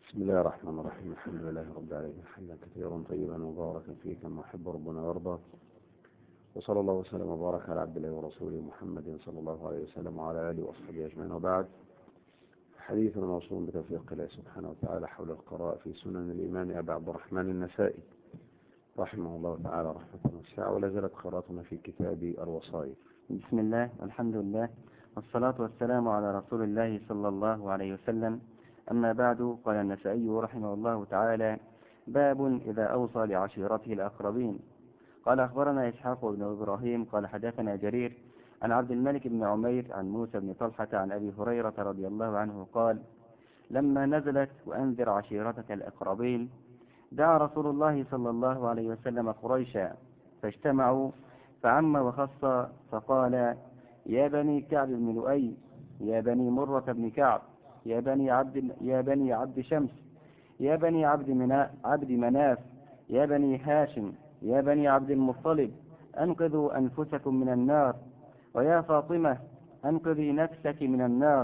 بسم الله الرحمن الرحيم. الحمد لله رب العالمين، حمدا كثيرا طيبا مباركا فيه كما يحب ربنا ويرضى، وصلى الله وسلم وبارك على عبد الله ورسوله محمد صلى الله عليه وسلم وعلى اله واصحابه اجمعين، وبعد. حديثنا موصول بتوفيق الله سبحانه وتعالى حول القراءة في سنن الإمام أبي عبد الرحمن النسائي رحمه الله تعالى رحمة واسعة، ولا زالت قراءتنا في كتاب الوصايا. بسم الله والحمد لله والصلاة والسلام على رسول الله صلى الله عليه وسلم. أما بعد، قال النسائي رحمه الله تعالى: باب إذا أوصى لعشيرته الأقربين. قال أخبرنا إسحاق بن إبراهيم قال حدثنا جرير عن عبد الملك بن عمير عن موسى بن طلحة عن أبي هريرة رضي الله عنه قال: لما نزلت وأنذر عشيرتك الأقربين دعا رسول الله صلى الله عليه وسلم قريشا فاجتمعوا فعم وخص فقال: يا بني كعب بن لؤي، يا بني مرة بن كعب، يا بني عبد شمس، يا بني عبد مناف، يا بني هاشم، يا بني عبد المطلب، أنقذوا أنفسكم من النار، ويا فاطمة أنقذي نفسك من النار،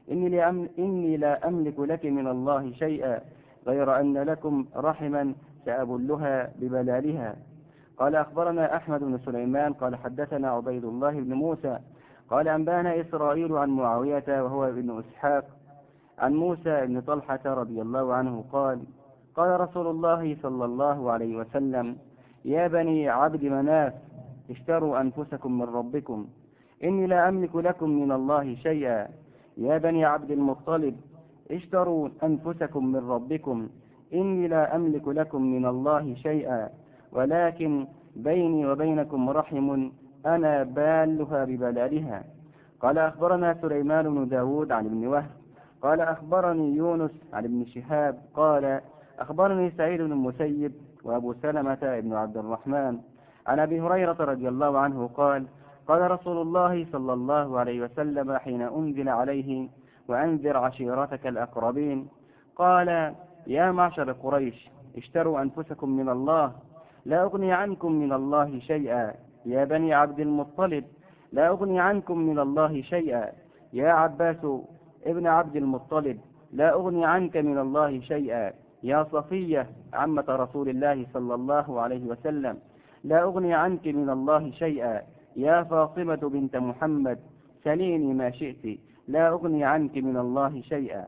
إني لا أملك لك من الله شيئا غير أن لكم رحما سأبلها ببلالها. قال أخبرنا أحمد بن سليمان قال حدثنا عبيد الله بن موسى قال أنبانا إسرائيل عن معاوية وهو ابن إسحاق عن موسى بن طلحة رضي الله عنه قال: قال رسول الله صلى الله عليه وسلم: يا بني عبد مناف، اشتروا أنفسكم من ربكم، إني لا أملك لكم من الله شيئا. يا بني عبد المطلب، اشتروا أنفسكم من ربكم، إني لا أملك لكم من الله شيئا، ولكن بيني وبينكم رحم أنا بالها ببلالها. قال أخبرنا سليمان بن داود عن ابن وهب قال أخبرني يونس عن ابن شهاب قال أخبرني سعيد بن المسيب وأبو سلمة بن عبد الرحمن عن أبي هريرة رضي الله عنه قال: قال رسول الله صلى الله عليه وسلم حين أنزل عليه: وأنذر عشيرتك الأقربين، قال: يا معشر قريش، اشتروا أنفسكم من الله، لا أغني عنكم من الله شيئا. يا بني عبد المطلب، لا أغني عنكم من الله شيئا. يا عباس ابن عبد المطلب، لا أغني عنك من الله شيئا. يا صفية عمة رسول الله صلى الله عليه وسلم، لا أغني عنك من الله شيئا. يا فاطمة بنت محمد، سليني ما شئت، لا أغني عنك من الله شيئا.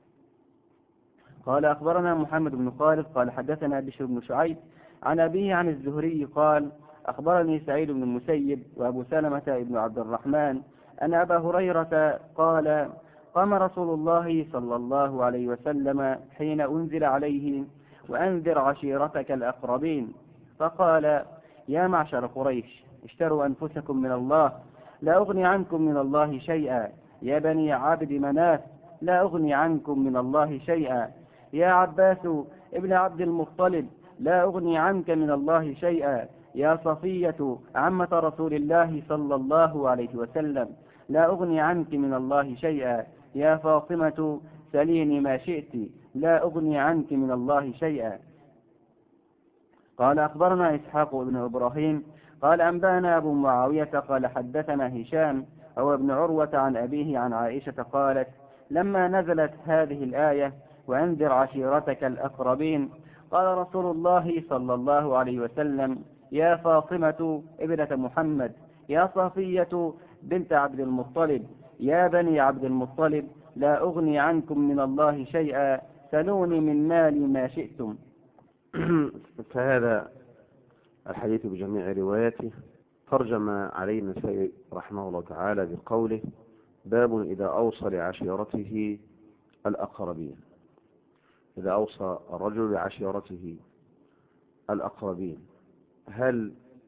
قال أخبرنا محمد بن خالد قال حدثنا بشر بن شعيب عن أبيه عن الزهري قال أخبرني سعيد بن المسيب وأبو سلمة بن عبد الرحمن أن أبا هريرة قال: قام رسول الله صلى الله عليه وسلم حين أنزل عليه: وأنذر عشيرتك الأقربين، فقال: يا معشر قريش، اشتروا أنفسكم من الله، لا أغني عنكم من الله شيئا. يا بني عبد مناف، لا أغني عنكم من الله شيئا. يا عباس ابن عبد المطلب، لا أغني عنك من الله شيئا. يا صفية عمة رسول الله صلى الله عليه وسلم، لا أغني عنك من الله شيئا. يا فاطمة سليني ما شئت، لا أغني عنك من الله شيئا. قال أخبرنا إسحاق بن إبراهيم قال أنبانا أبو معاوية قال حدثنا هشام هو ابن عروة عن أبيه عن عائشة قالت: لما نزلت هذه الآية: وأنذر عشيرتك الأقربين، قال رسول الله صلى الله عليه وسلم: يا فاطمة ابنة محمد، يا صفية بنت عبد المطلب، يا بني عبد المطلب، لا أغني عنكم من الله شيئا، سلوني من مالي ما شئتم. فهذا الحديث بجميع رواياته ترجم عليه النسائي رحمه الله تعالى بقوله: باب إذا أوصى لعشيرته الأقربين. إذا أوصى الرجل لعشيرته الأقربين، هل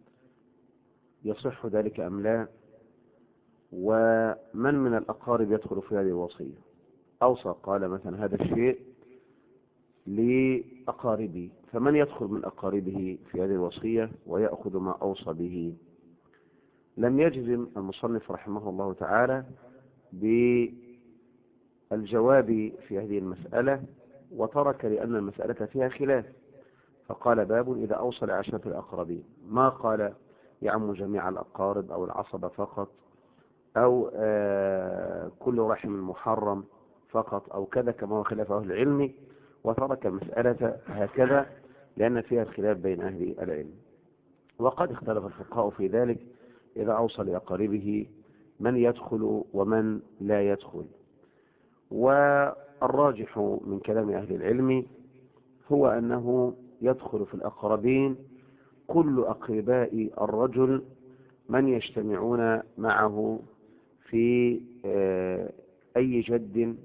يصح ذلك أم لا؟ ومن من الأقارب يدخل في هذه الوصية؟ أوصى قال مثلا هذا الشيء لأقاربي، فمن يدخل من أقاربه في هذه الوصية ويأخذ ما أوصى به؟ لم يجزم المصنف رحمه الله تعالى بالجواب في هذه المسألة، وترك لأن المسألة فيها خلاف، فقال: باب إذا أوصى لعشرة الأقربين. ما قال يعم جميع الأقارب أو العصبة فقط، أو كل رحم محرم فقط، أو كذا كما هو خلاف أهل العلم. وترك المسألة هكذا لأن فيها الخلاف بين أهل العلم. وقد اختلف الفقهاء في ذلك إذا أوصى لأقاربه من يدخل ومن لا يدخل. والراجح من كلام أهل العلم هو أنه يدخل في الأقربين كل أقرباء الرجل من يجتمعون معه في أي جد،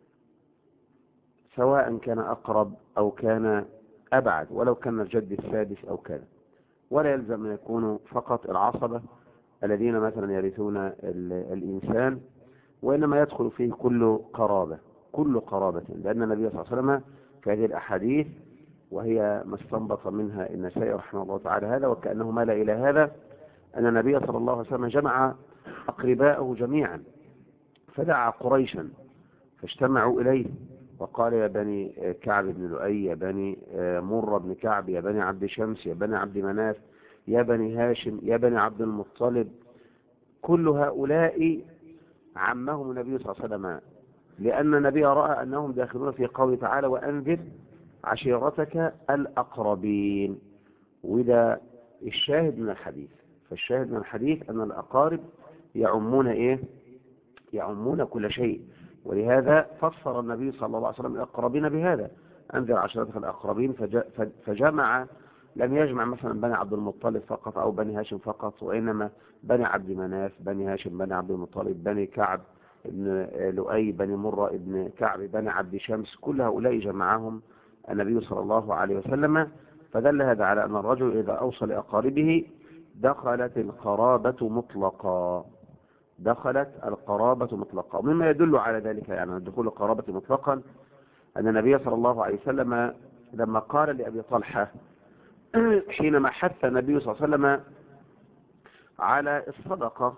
سواء كان أقرب أو كان أبعد، ولو كان الجد السادس أو كذا. ولا يلزم أن يكونوا فقط العصبة الذين مثلا يرثون الإنسان، وإنما يدخل فيه كل قرابة، كل قرابة، لأن النبي صلى الله عليه وسلم في هذه الأحاديث، وهي ما استنبط منها النسائي رحمه الله تعالى هذا وكأنه مال إلى هذا، أن النبي صلى الله عليه وسلم جمع أقرباءه جميعا فدعا قريشا فاجتمعوا إليه وقال: يا بني كعب بن لؤي، يا بني مر بن كعب، يا بني عبد شمس، يا بني عبد مناف، يا بني هاشم، يا بني عبد المطلب، كل هؤلاء عمهم النبي صلى الله عليه وسلم، لأن النبي رأى أنهم داخلون في قوله تعالى: وأنذر عشيرتك الأقربين. وده الشاهد من الحديث. فالشاهد من الحديث أن الأقارب يعمون إيه؟ يعمون كل شيء. ولهذا فسر النبي صلى الله عليه وسلم الأقربين بهذا: أنذر عشيرتك الأقربين، فجمع، لم يجمع مثلا بني عبد المطلب فقط أو بني هاشم فقط، وإنما بني عبد مناف، بني هاشم، بني عبد المطلب، بني كعب بن لؤي، بني مرة ابن كعب، بني عبد شمس، كل هؤلاء جمعهم النبي صلى الله عليه وسلم. فدل هذا على أن الرجل إذا أوصى لأقاربه دخلت القرابة مطلقا، دخلت القرابة مطلقا. ومما يدل على ذلك يعني دخول القرابة مطلقا أن النبي صلى الله عليه وسلم لما قال لأبي طلحة حينما حث النبي صلى الله عليه وسلم على الصدقة،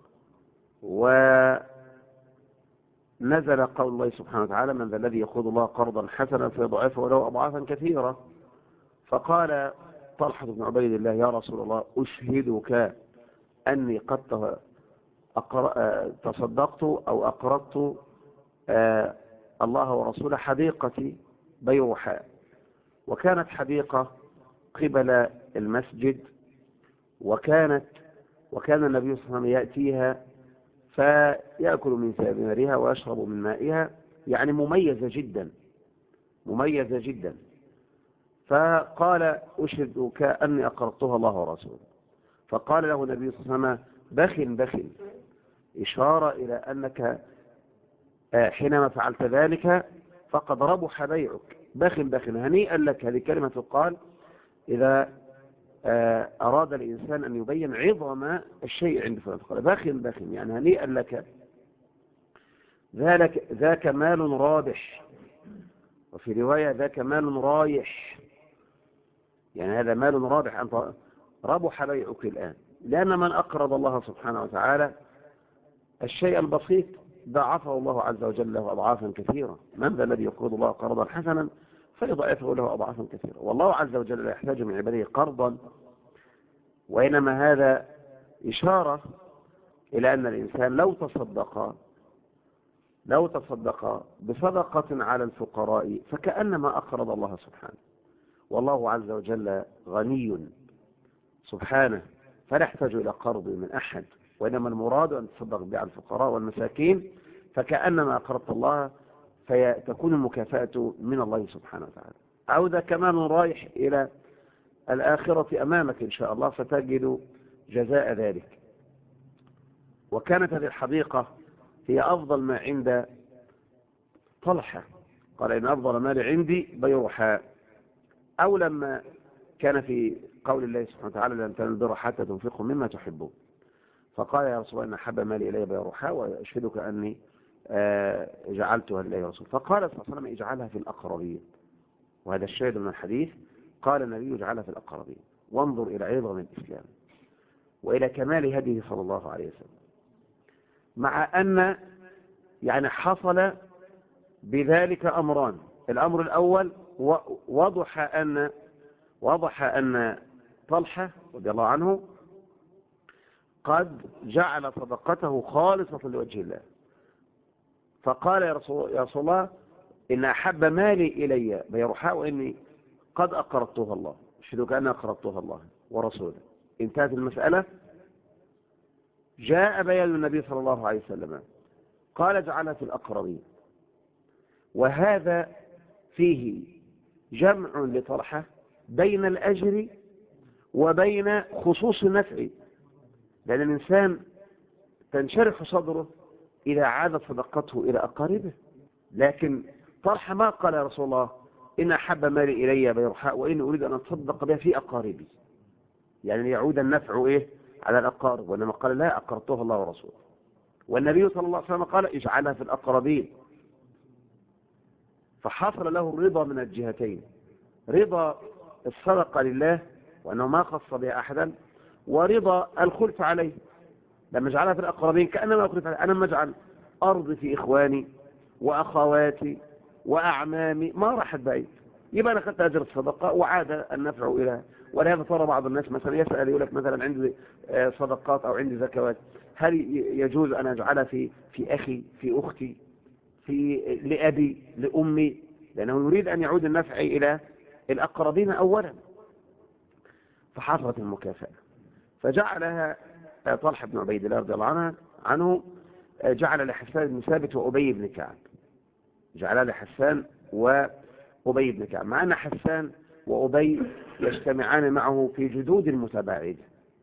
ونزل قول الله سبحانه وتعالى: من ذا الذي يقرض الله قرضا حسنا فيضاعفه له أضعافا كثيرة، فقال طلحة بن عبيد الله: يا رسول الله، أشهدك أني قد تصدقت أو أقرضت الله ورسوله حديقتي بيروحاء. وكانت حديقة قبل المسجد، وكان النبي صلى الله عليه وسلم يأتيها فيأكل من ثمارها ويشرب من مائها، يعني مميزة جدا، مميزة جدا. فقال: أشهدك أني أقرضتها الله ورسوله. فقال له النبي صلى الله عليه وسلم: بخل بخل، إشارة إلى أنك حينما فعلت ذلك فقد ربح بيعك. بخل بخل، هنيئا لك. هذه كلمة تقال إذا أراد الإنسان أن يبين عظم الشيء عند فلان، فقال: بخل بخل، يعني هنيئا لك، ذاك مال رابح. وفي رواية: ذاك مال رايح، يعني هذا مال رابح، أنت ربح بيعك الآن. لأن من أقرض الله سبحانه وتعالى الشيء البسيط ضاعفه الله عز وجل له أضعافا كثيرة. من ذا الذي يقرض الله قرضا حسنا فيضاعفه له أضعافا كثيرة؟ والله عز وجل لا يحتاج من عباده قرضا، وإنما هذا إشارة إلى أن الإنسان لو تصدق بصدقة على الفقراء فكأنما أقرض الله سبحانه. والله عز وجل غني سبحانه فلا يحتاج إلى قرض من أحد، وإنما المراد أن تصدق به على الفقراء والمساكين فكأنما أقرضت الله، فتكون المكافأة من الله سبحانه وتعالى. أو ذا كمان رايح إلى الآخرة أمامك إن شاء الله فتجد جزاء ذلك. وكانت هذه الحديقة هي أفضل ما عند طلحة، قال: إن أفضل مال عندي بيروحاء. أو لما كان في قول الله سبحانه وتعالى: لن تنالوا البر حتى تنفقوا مما تحبون، فقال: يا رسول الله، إن أحب مالي إلي بيروحاء، وأشهدك أني جعلتها لله رسول. فقال صلى الله عليه وسلم: اجعلها في الأقربين. وهذا الشاهد من الحديث، قال النبي: اجعلها في الأقربين. وانظر إلى عظم الإسلام وإلى كمال هديه صلى الله عليه وسلم، مع أن يعني حصل بذلك أمران. الأمر الأول وضح أن طلحة رضي الله عنه قد جعل صدقته خالصة لوجه الله، فقال: يا رسول الله، إن أحب مالي إلي بيرحاء وإني قد أقرضتها الله، أشهدك أنا أقرضتها الله ورسوله. انتهت المسألة. جاء بيان النبي صلى الله عليه وسلم قال اجعلها في الأقربين، وهذا فيه جمع لطرحة بين الأجر وبين خصوص النفع، لأن الإنسان تنشرح صدره إذا عادت صدقته إلى أقاربه. لكن طرحة ما قال يا رسول الله إن أحب مالي إلي بيرحاء وإن أريد أن أتصدق بها في أقاربي، يعني يعود النفع إيه على الأقارب، وإنما قال لا أقرضتها الله ورسوله. والنبي صلى الله عليه وسلم قال اجعلها في الأقربين، فحصل له الرضا من الجهتين، رضا الصدقة لله وأنه ما خص بها أحدا، ورضا الخلف عليه. لما جعلها في الأقربين كأنما أخلف عليه، أنا لما أجعل أرضي في إخواني وأخواتي وأعمامي ما راحت بعيد، يبقى أنا أخذت أجر الصدقة وعاد النفع إلى. ولهذا ترى بعض الناس مثلا يسأل يقول لك مثلا عندي صدقات أو عندي زكوات، هل يجوز أن أجعلها في أخي، في أختي، لأبي، لأمي؟ لأنه يريد أن يعود النفع إلى الأقربين أولا. فحصلت المكافأة، فجعلها طلحة بن عبيد الله رضي الله عنه جعل لحسان بن ثابت وأبي بن كعب، جعل لحسان وأبي بن كعب، مع أن حسان وأبي يجتمعان معه في جدود متباعدة،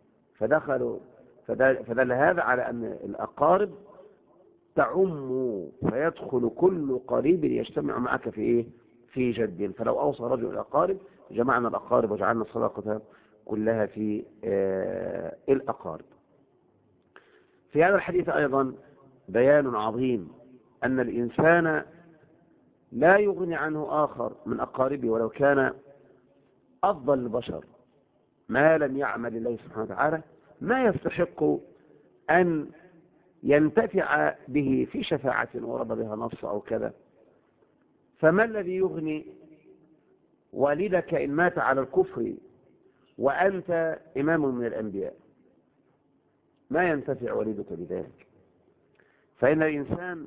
فدل هذا على أن الأقارب تعم، فيدخل كل قريب يجتمع معك في إيه؟ في جد. فلو أوصى رجل الأقارب جمعنا الأقارب وجعلنا الصدقة كلها في الأقارب. في هذا الحديث أيضا بيان عظيم أن الإنسان لا يغني عنه آخر من أقاربه ولو كان أفضل البشر، ما لم يعمل الله سبحانه وتعالى ما يستحق أن ينتفع به في شفاعة ورد بها نص أو كذا. فما الذي يغني والدك إن مات على الكفر وأنت إمام من الأنبياء؟ ما ينتفع والدك بذلك، فإن الإنسان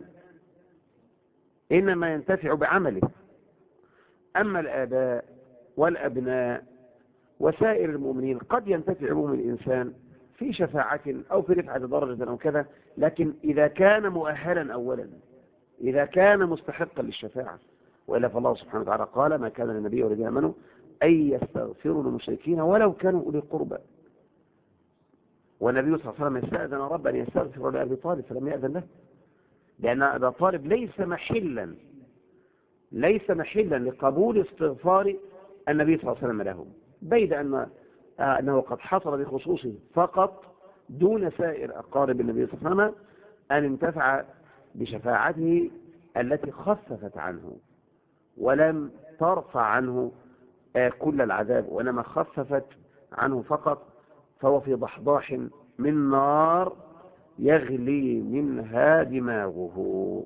إنما ينتفع بعمله. أما الآباء والأبناء وسائر المؤمنين قد ينتفع بهم الإنسان في شفاعة أو في رفعة درجة أو كذا، لكن إذا كان مؤهلا أولا، إذا كان مستحقا للشفاعة، وإلا فالله سبحانه وتعالى قال ما كان للنبي والذين آمنوا أن يستغفروا للمشركين ولو كانوا أولي القربى. والنبي صلى الله عليه وسلم استأذن رب أن يستغفر لأبي طالب فلم يأذن له، لأن أبا طالب ليس محلا لقبول استغفار النبي صلى الله عليه وسلم له، بيد أنه قد حصل بخصوصه فقط دون سائر أقارب النبي صلى الله عليه وسلم أن انتفع بشفاعته التي خففت عنه ولم ترفع عنه كل العذاب، وإنما خففت عنه فقط، فهو في ضحضاح من نار يغلي منها دماغه.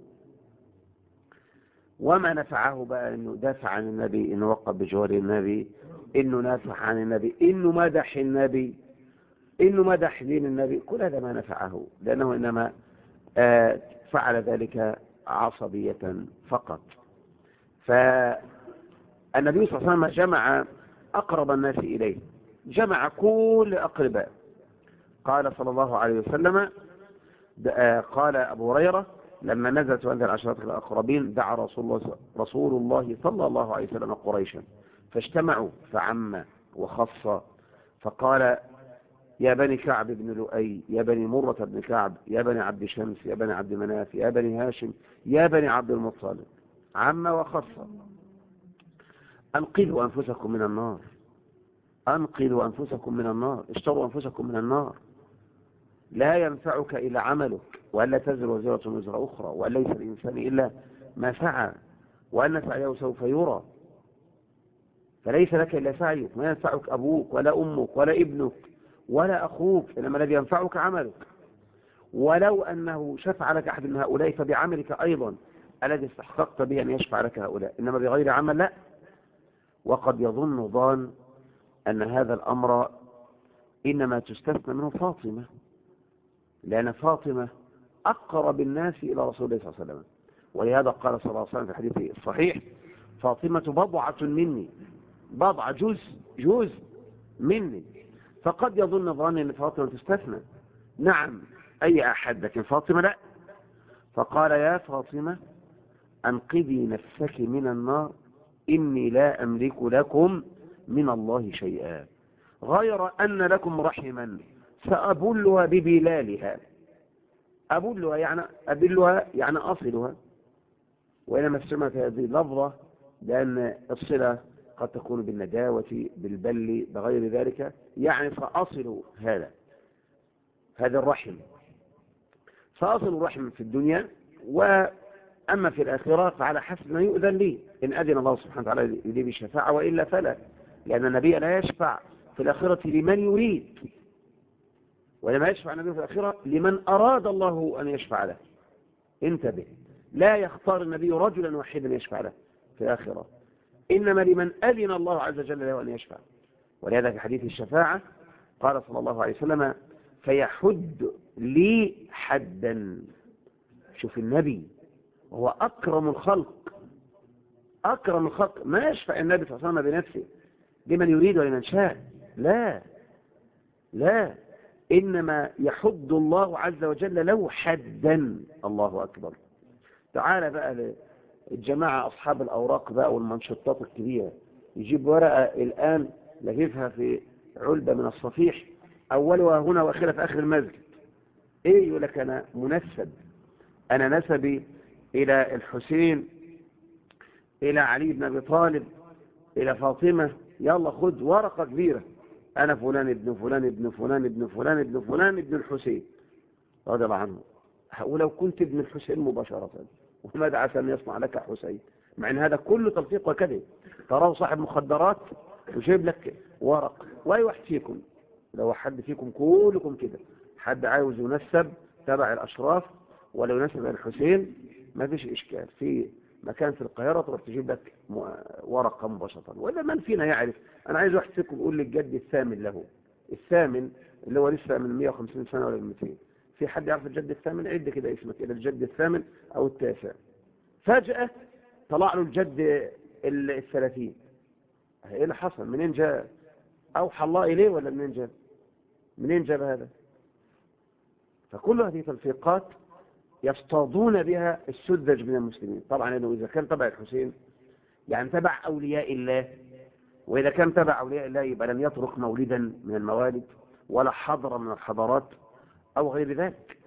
وما نفعه بقى انه دافع عن النبي، انه وقف بجوار النبي، انه نافع عن النبي، انه مدح النبي، انه مدح دين النبي، كل هذا ما نفعه، لانه انما فعل ذلك عصبية فقط. فالنبي صلى الله عليه وسلم جمع اقرب الناس اليه، جمع كل اقرباء. قال صلى الله عليه وسلم، قال ابو هريرة لما نزلت وأنزل عشرات الأقربين دعا رسول الله صلى الله عليه وسلم قريشا فاجتمعوا فعم وخص، فقال يا بني كعب بن لؤي، يا بني مرة بن كعب، يا بني عبد شمس، يا بني عبد مناف، يا بني هاشم، يا بني عبد المطلب، عم وخص. أنقذوا أنفسكم من النار، أنقذوا أنفسكم من النار، اشتروا أنفسكم من النار، لا ينفعك إلا عملك، وألا تزر وزرة وزر أخرى، وأن ليس الإنسان إلا ما سعى، وأن سعيه سوف يرى، فليس لك إلا سعيك، ما ينفعك أبوك ولا أمك ولا ابنك ولا أخوك، إنما الذي ينفعك عملك. ولو أنه شفع لك أحد من هؤلاء فبعملك أيضا الذي استحققت به أن يشفع لك هؤلاء، إنما بغير عمل لا. وقد يظن ظان أن هذا الأمر إنما تستثنى منه فاطمة، لأن فاطمة أقرب الناس إلى رسول الله صلى الله عليه وسلم، ولهذا قال صلى الله عليه وسلم في حديثه الصحيح: فاطمة بضعة مني، بضعة جزء مني. فقد يظن ظن أن فاطمة تستثنى، نعم أي أحد، لكن فاطمة لا. فقال: يا فاطمة أنقذي نفسك من النار، إني لا أملك لكم من الله شيئا، غير أن لكم رحما سأبلها ببلالها. أبلها يعني أبلها يعني أصلها، وإنما استعملت هذه اللفظة لأن الصلة قد تكون بالنداوة بالبل بغير ذلك، يعني سأصل هذا الرحم، سأصل الرحم في الدنيا، وأما في الآخرة فعلى حسب ما يؤذن لي، إن أذن الله سبحانه وتعالى لي بالشفاعة، وإلا فلا، لأن النبي لا يشفع في الآخرة لمن يريد، ولما يشفع النبي في الآخرة لمن أراد الله أن يشفع له. انتبه، لا يختار النبي رجلا واحدا يشفع له في الآخرة، إنما لمن أذن الله عز وجل له أن يشفع. ولهذا في حديث الشفاعة قال صلى الله عليه وسلم: فيحد لي حدا. شوف النبي وهو أكرم الخلق، أكرم الخلق، ما يشفع النبي صلى الله عليه وسلم بنفسه لمن يريد ولمن شاء، لا، إنما يحد الله عز وجل له حدا. الله أكبر. تعال بقى الجماعة أصحاب الأوراق بقى والمنشطات الكبيرة، يجيب ورقة الآن لففها في علبة من الصفيح، أولها هنا وآخرها في آخر المسجد. إيه؟ يقول لك أنا منسب، أنا نسبي إلى الحسين، إلى علي بن أبي طالب، إلى فاطمة. يلا خد ورقة كبيرة: أنا فلان ابن فلان ابن فلان ابن فلان ابن فلان ابن الحسين رضي الله عنه. ولو كنت ابن الحسين مباشرة، وماذا عسى أن يصنع لك حسين؟ مع أن هذا كله تلفيق وكذب. تراه صاحب مخدرات وجيب لك ورق. وأي واحد فيكم، لو حد فيكم كلكم كده، حد عاوز ينسب تبع الأشراف ولو ينسب إلى الحسين، ما فيش إشكال، في مكان في القاهرة تروح تجيب لك ورقة مباشرة. وإذا من فينا يعرف؟ أنا عايز واحد فيكم يقول لي الجد الثامن له، الثامن اللي هو لسه من 150 سنة ولا 200، في حد يعرف الجد الثامن؟ عد كده اسمك إلى الجد الثامن أو التاسع. فجأة طلع له الجد 30. ايه اللي حصل؟ منين جاء؟ أوحى الله إليه ولا منين جاء؟ منين جاب هذا؟ فكل هذه تلفيقات يصطادون بها السذج من المسلمين. طبعا إنه إذا كان تبع الحسين يعني تبع أولياء الله، وإذا كان تبع أولياء الله يبقى لم يترك مولدا من الموالد ولا حضرة من الحضارات أو غير ذلك.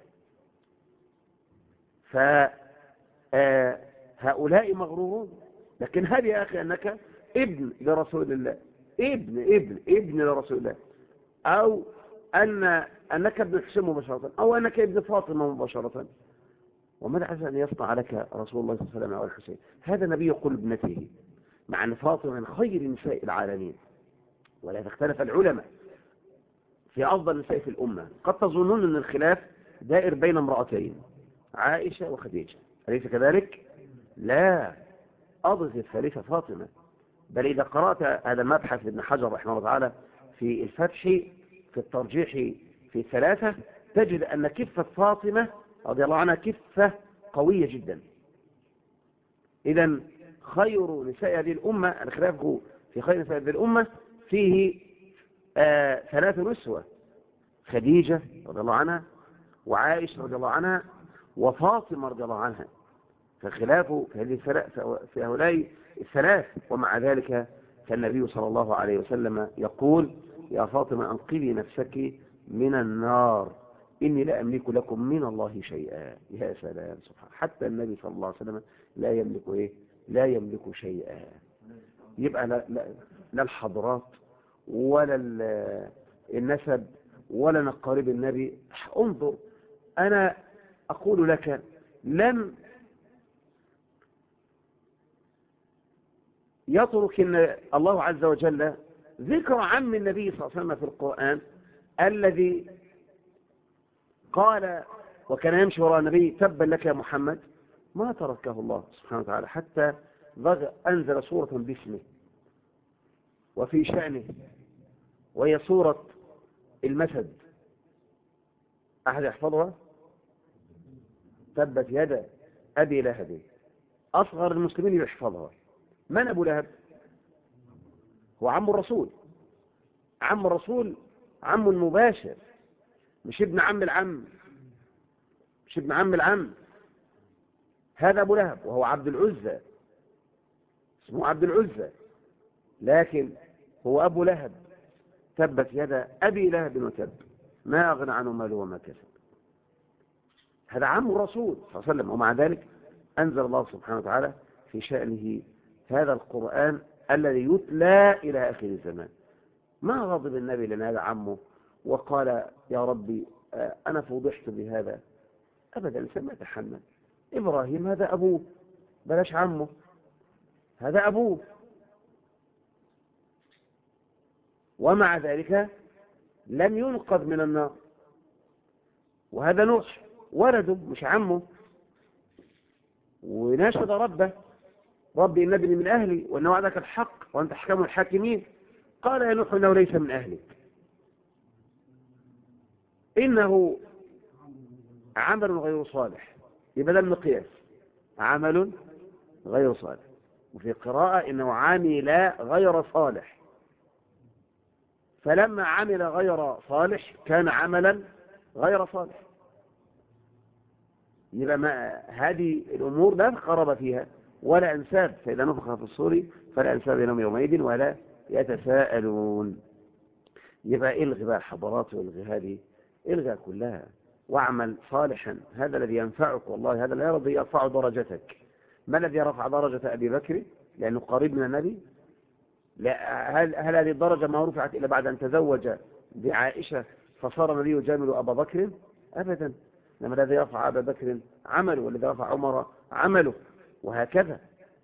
فهؤلاء مغرورون. لكن هل يا أخي أنك ابن لرسول الله، ابن لرسول الله، أو أنك ابن الحسين مباشرة، أو أنك ابن فاطمة مباشرة، وماذا عسى أن يصنع لك رسول الله صلى الله عليه وسلم أو الحسين؟ هذا نبي يقول ابنته، مع أن فاطمة من خير نساء العالمين. ولا اختلف العلماء في أفضل نساء في الأمة. قد تظنون أن الخلاف دائر بين امرأتين، عائشة وخديجة، أليس كذلك؟ لا، أضف الثالثة فاطمة. بل إذا قرأت هذا المبحث ابن حجر رحمه الله تعالى في الفتح في الترجيح في 3، تجد أن كفة فاطمة رضي الله عنها كفة قوية جدا. إذن خير نساء هذه الأمة، الخلاف في خير نساء هذه الأمة فيه 3 نسوة: خديجة رضي الله عنها، وعائشة رضي الله عنها، وفاطمة رضي الله عنها. فالخلاف في هؤلاء الثلاث. ومع ذلك فالنبي صلى الله عليه وسلم يقول: يا فاطمة أنقذي نفسك من النار، إني لا أملك لكم من الله شيئا. يا سلام، سبحان، حتى النبي صلى الله عليه وسلم لا يملك إيه؟ لا يملك شيئا. يبقى لا الحضرات ولا النسب ولا نقارب النبي. انظر، أنا أقول لك لن يترك إن الله عز وجل ذكر عم النبي صلى الله عليه وسلم في القرآن الذي قال وكان يمشي وراء النبي: تبا لك يا محمد. ما تركه الله سبحانه وتعالى حتى أنزل سورة باسمه وفي شأنه، وهي سورة المسد. أحد يحفظها؟ تبت يد أبي لهب أصغر المسلمين يحفظها. من أبو لهب؟ هو عم الرسول. عم الرسول عم مباشر، مش ابن عم العم، مش ابن عم العم. هذا أبو لهب وهو عبد العزى، اسمه عبد العزى، لكن هو أبو لهب. تبت يدا أبي لهب وتب، ما أغنى عنه ماله وما كسب. هذا عم الرسول صلى الله عليه وسلم، ومع ذلك أنزل الله سبحانه وتعالى في شأنه هذا القرآن الذي يتلى إلى آخر الزمان. ما غضب النبي لأن هذا عمه وقال يا ربي أنا فوضحت بهذا، أبدا. ما يتحمل. إبراهيم هذا أبوه، بلاش عمه، هذا أبوه. ومع ذلك لم ينقذ من النار. وهذا نوح ولده مش عمه، وناشد ربه ربي إن ابني من أهلي وأن وعدك الحق وأنت أحكم الحاكمين. قال يا نوح إنه ليس من أهلك، إنه عمل غير صالح. يبقى ده المقياس، عمل غير صالح. وفي قراءة إنه عمل غير صالح، فلما عمل غير صالح كان عملا غير صالح. يبقى ما هذه الأمور لا قرب فيها ولا أنساب، فإذا نفخ في الصور فلا أنساب بينهم يومئذ ولا يتساءلون. يبقى إلغي بقى الحضارات والغي هذه، إلغى كلها واعمل صالحا. هذا الذي ينفعك، والله هذا لا الذي يرفع درجتك. ما الذي رفع درجة أبي بكر؟ لأنه قريب من النبي. لا، هل هذه الدرجة ما رفعت إلا بعد أن تزوج بعائشة فصار النبي يجامل أبا بكر؟ أبدا. لما الذي رفع أبا بكر عمله، والذي رفع عمر عمله، وهكذا.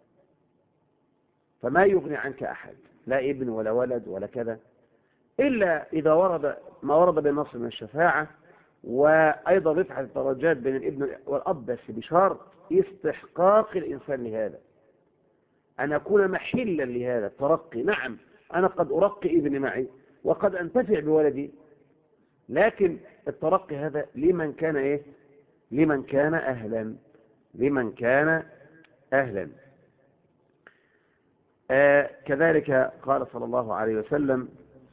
فما يغني عنك أحد، لا ابن ولا ولد ولا كذا، إلا إذا ورد ما ورد بالنص من الشفاعة، وأيضا رفعة الدرجات بين الابن والأب، بس بشرط استحقاق الإنسان لهذا، أن أكون محلا لهذا الترقي. نعم أنا قد أرقي ابني معي وقد أنتفع بولدي، لكن الترقي هذا لمن كان إيه؟ لمن كان أهلا، لمن كان أهلا. كذلك قال صلى الله عليه وسلم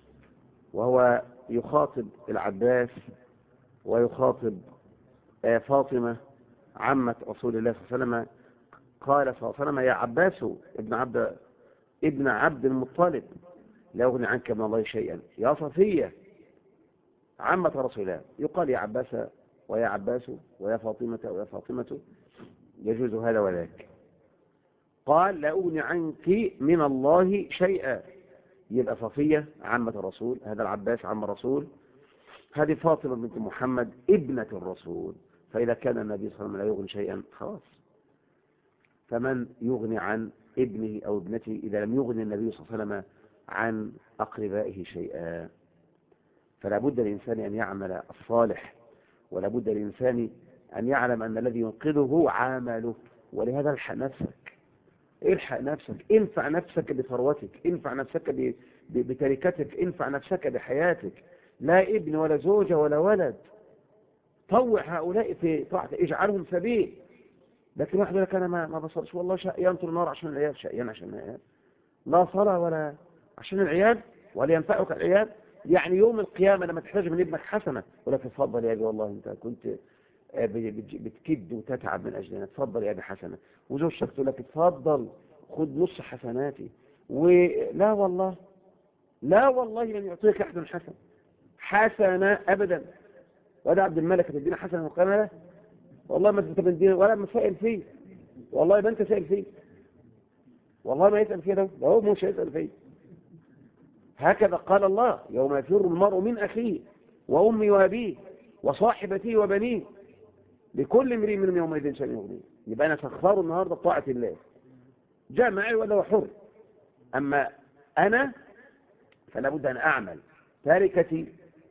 وهو يخاطب العباس ويخاطب فاطمة عمة رسول الله صلى الله عليه وسلم، قال صلى الله عليه وسلم يا عباس ابن عبد المطلب لا أغني عنك من الله شيئا. يا صفية عمة رسول الله، يقال يا عباس ويا عباس ويا فاطمة ويا فاطمة، يجوز هذا وذاك. قال لا أغني عنك من الله شيئا. يبقى صفية عمة الرسول، هذا العباس عم الرسول، هذه فاطمة بنت محمد ابنة الرسول. فإذا كان النبي صلى الله عليه وسلم لا يغني شيئا خلاص، فمن يغني عن ابنه أو ابنته إذا لم يغني النبي صلى الله عليه وسلم عن أقربائه شيئا؟ فلا بد الإنسان أن يعمل الصالح، ولا بد الإنسان أن يعلم أن الذي ينقذه عمله. ولهذا الحق نفسك، الحق نفسك، انفع نفسك بثروتك، انفع نفسك بتركتك، انفع نفسك بحياتك. لا ابن ولا زوجة ولا ولد. طوع هؤلاء في طاعته، اجعلهم سبيل. لكن واحد يقول لك أنا ما بصلش، والله شقيان طول النهار عشان العيال. شقيان عشان العيال؟ لا صلاة ولا عشان العيال، ولا ينفعك العيال. يعني يوم القيامة لما تحتاج من ابنك حسنة ولا تتفضل يا أبي، والله أنت كنت بتكد وتتعب من أجلنا، تفضل يا أبي حسنة. وزوجتك تقول لك تفضل خد نص حسناتي. ولا والله، لا والله لن يعطيك أحد حسنة أبدا. وده عبد الملك تدينا حسنة مقامة؟ والله ما انت بندينا ولا مسائل فيه، والله ما انت سائل فيه، والله ما يسأل فيه، ده هو مش هيسأل فيه. هكذا قال الله يوم يفر المرء من أخيه وأمي وأبيه وصاحبته وبنيه لكل امرئ منهم يومئذ شأن يغنيه. يبقى أنا سخر النهارده بطاعة الله، جاء معي ولا هو حر. أما أنا فلا بد أن أعمل، تركتي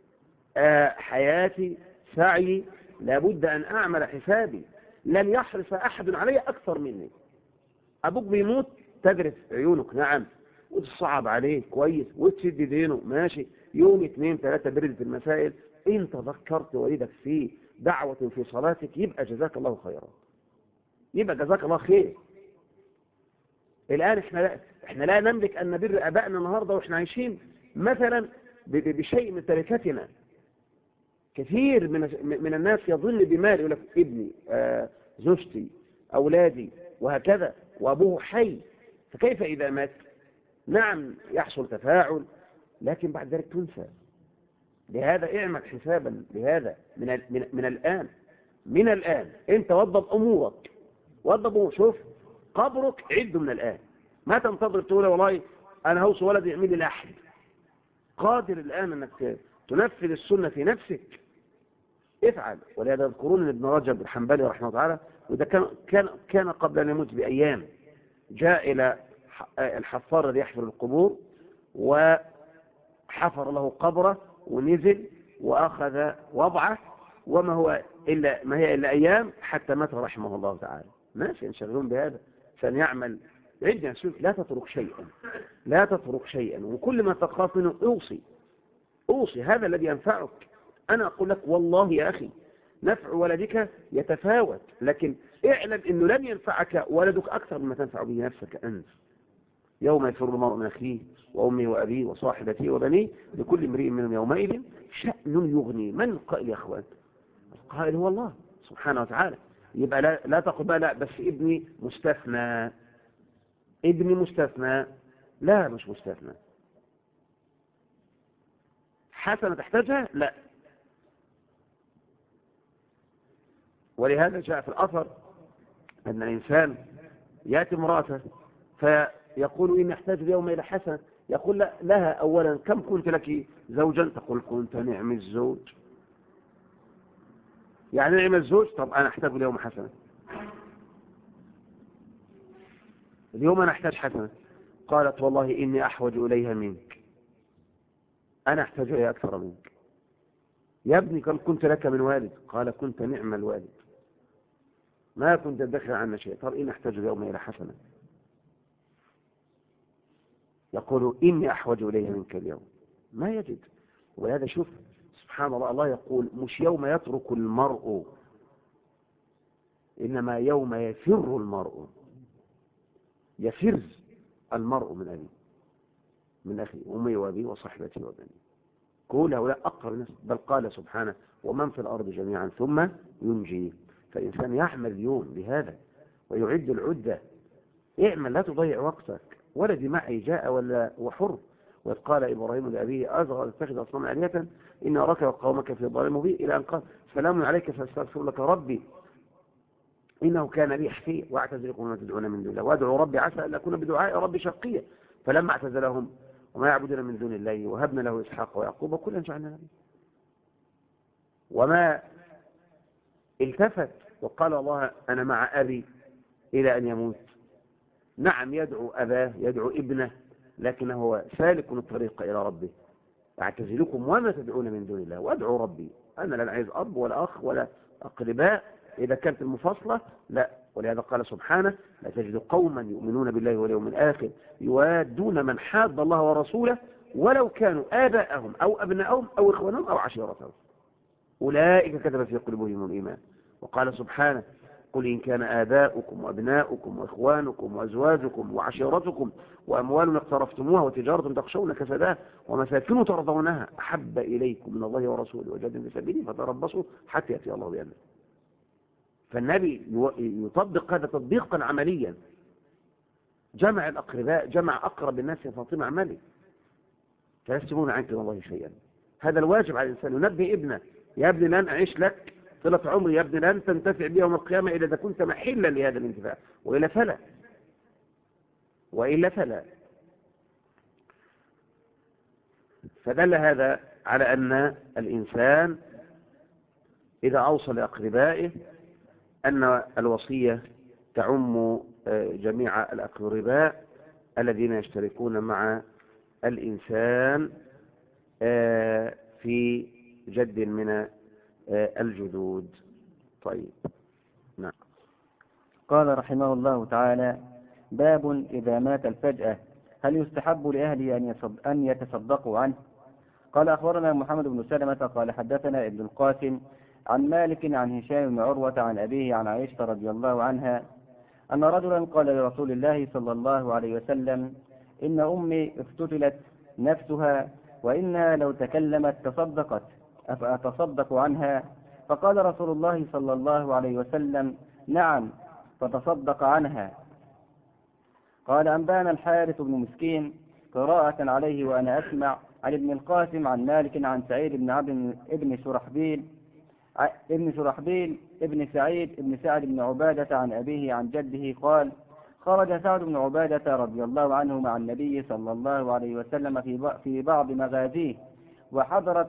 حياتي سعي، لا بد أن أعمل حسابي. لن يحرص أحد علي أكثر مني. أبوك بيموت تجرف عيونك، نعم، وتصعب عليه كويس وتشد دينه، ماشي. يوم 2 3 بردت المسائل، إن تذكرت والدك في دعوة في صلاتك يبقى جزاك الله خيرا، يبقى جزاك الله خير. الآن احنا لا نملك أن نبر أبائنا النهاردة وإحنا عايشين مثلا بشيء من تركتنا. كثير من الناس يظن بمال، يقول لك ابني، زوجتي، أولادي، وهكذا، وأبوه حي، فكيف إذا مات؟ نعم يحصل تفاعل، لكن بعد ذلك تنسى. لهذا اعمل حسابا لهذا من الآن انت وضب أمورك، شوف قبرك عده من الآن، ما تنتظر تقول والله أنا هوصي ولدي يعمل لي لحد. قادر الآن أنك تنفذ السنة في نفسك، افعل. ولهذا يذكرون ابن رجب الحنبلي رحمه الله تعالى، وده كان قبل أن يموت بأيام، جاء إلى الحفار الذي يحفر القبور وحفر له قبره ونزل وأخذ وضعه، ما هي إلا أيام حتى مات رحمه الله تعالى. ناس ينشغلون بهذا، فليعمل عندنا سلوك، لا تترك شيئا، وكل ما تخاف منه أوصي هذا الذي ينفعك. أنا أقول لك والله يا أخي نفع ولدك يتفاوت، لكن اعلم أنه لن ينفعك ولدك أكثر مما تنفع به نفسك أنت. يوم يفر المرء من أخيه وأمه وأبيه وصاحبته وبنيه لكل امرئ منهم يومئذ شأن يغني. من القائل يا أخوان؟ القائل هو الله سبحانه وتعالى. يبقى لا تقل بقى لا بس ابني مستثنى. لا، مش مستثنى. حسنة تحتاجها؟ لا. ولهذا جاء في الأثر أن الإنسان يأتي امرأته فيقول إني أحتاج اليوم إلى حسنة، يقول لها أولا كم كنت لك زوجا؟ تقول كنت نعم الزوج. يعني نعم الزوج؟ طب أنا أحتاج اليوم حسنة، اليوم أنا أحتاج حسنة. قالت والله إني أحوج إليها منك، أنا أحتاج إليها أكثر منك. يا ابني كم كنت لك من والد؟ قال كنت نعم الوالد، ما كنت أدخر عنا شيء. طب إني أحتاج اليوم إلى حسنة. يقول إني أحوج إليها منك اليوم، ما يجد. ولهذا شوف سبحان الله، الله يقول مش يوم يترك المرء، إنما يوم يفر المرء. يفر المرء من أبيه، من أخيه وأمي وأبيه وصحبتي وبني، كل هؤلاء أقرب الناس. بل قال سبحانه ومن في الأرض جميعا ثم ينجيه. فالإنسان يعمل اليوم بهذا ويعد العدة. اعمل، لا تضيع وقتك. ولدي معي جاء ولا وحر. وإذ قال إبراهيم لأبيه أزغى اتخذ أصنام آلهة إن أراك وقومك في ضلال مبين، إلى أن قال سلام عليك فاستغفر لك ربي إنه كان بي حفيا واعتزلكم وما تدعون من دون الله وادعوا ربي عسى أن أكون بدعاء ربي شقيا. فلما اعتزلهم وما يعبدون من دون الله وهبنا له إسحاق ويعقوب كلا جعلنا نبيا. وما التفت وقال الله أنا مع أبي إلى أن يموت. نعم يدعو أباه، يدعو ابنه، لكنه هو سالك الطريق إلى ربه. اعتزلكم وما تدعون من دون الله وادعوا ربي. أنا لا عايز أب ولا أخ ولا أقرباء إذا كانت المفاصلة، لا. ولهذا قال سبحانه لا تجد قوما يؤمنون بالله واليوم الآخر يوادون من حاد الله ورسوله ولو كانوا آباءهم أو أبناءهم أو إخوانهم أو عشيرتهم أولئك كتب في قلوبهم الإيمان. وقال سبحانه قل إن كان آباؤكم وأبناؤكم وإخوانكم وأزواجكم وعشيرتكم وأموال اقترفتموها وتجارة تخشون كسادها ومساكن ترضونها أحب إليكم من الله ورسوله وجهاد في سبيله فتربصوا حتى يأتي الله بأمره. فالنبي يطبق هذا تطبيقا عمليا. جمع الأقرباء، جمع أقرب الناس يا فاطمة عملي، فيسمون عنك من الله شيئا. هذا الواجب على الإنسان. ينبه ابنه يا ابني لن أعيش لك طيلة عمري، يا ابني لن تنتفع بي يوم القيامة إلا إذا كنت محلا لهذا الانتفاع، وإلا فلا. فدل هذا على أن الإنسان إذا أوصى لأقربائه أن الوصية تعم جميع الأقرباء الذين يشتركون مع الإنسان في جد من الجدود. طيب نعم. قال رحمه الله تعالى باب إذا مات الفجأة هل يستحب لأهله أن يتصدقوا عنه؟ قال أخبرنا محمد بن سلمة قال حدثنا ابن القاسم عن مالك عن هشام بن عروة عن أبيه عن عائشة رضي الله عنها أن رجلا قال لرسول الله صلى الله عليه وسلم: إن أمي افتتلت نفسها وإنها لو تكلمت تصدقت، أفأتصدق عنها؟ فقال رسول الله صلى الله عليه وسلم: نعم، فتصدق عنها. قال: أنبانا الحارث بن مسكين قراءة عليه وأنا أسمع عن ابن القاسم عن مالك عن سعيد بن عبد ابن شرحبيل ابن سعد بن عبادة عن أبيه عن جده قال: خرج سعد بن عبادة رضي الله عنه مع النبي صلى الله عليه وسلم في بعض مغازيه، وحضرت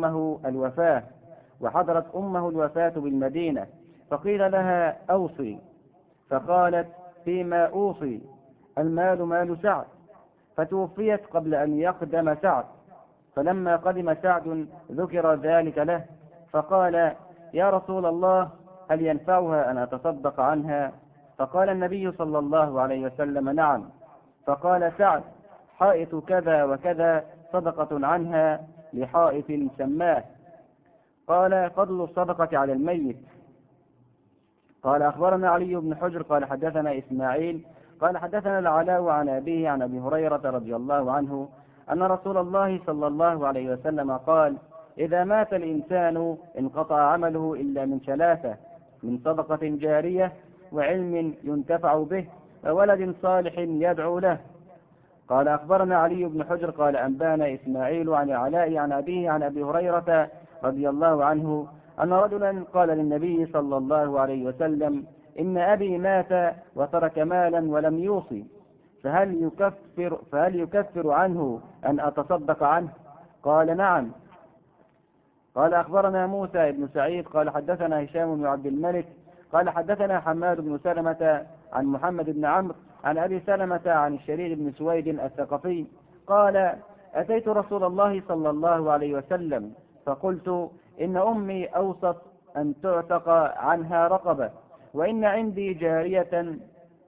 أمه الوفاة بالمدينة، فقيل لها: أوصي. فقالت: فيما أوصي؟ المال مال سعد. فتوفيت قبل أن يقدم سعد، فلما قدم سعد ذكر ذلك له، فقال: يا رسول الله، هل ينفعها أن أتصدق عنها؟ فقال النبي صلى الله عليه وسلم: نعم. فقال سعد: حائط كذا وكذا صدقة عنها لحائط سماه. قال: فضل الصدقة على الميت. قال: أخبرنا علي بن حجر قال حدثنا إسماعيل قال حدثنا العلاء عن أبيه عن أبي هريرة رضي الله عنه أن رسول الله صلى الله عليه وسلم قال: إذا مات الإنسان انقطع عمله إلا من ثلاثة: من صدقة جارية، وعلم ينتفع به، وولد صالح يدعو له. قال: أخبرنا علي بن حجر قال أنبانا إسماعيل عن العلاء عن أبيه عن أبي هريرة رضي الله عنه أن رجلا قال للنبي صلى الله عليه وسلم: إن أبي مات وترك مالا ولم يوصي، فهل يكفر عنه أن أتصدق عنه؟ قال: نعم. قال: أخبرنا موسى بن سعيد قال حدثنا هشام بن عبد الملك قال حدثنا حماد بن سلمة عن محمد بن عمرو عن أبي سلمة عن الشرير بن سويد الثقفي قال: أتيت رسول الله صلى الله عليه وسلم فقلت: إن أمي أوصت أن تعتق عنها رقبة، وإن عندي جارية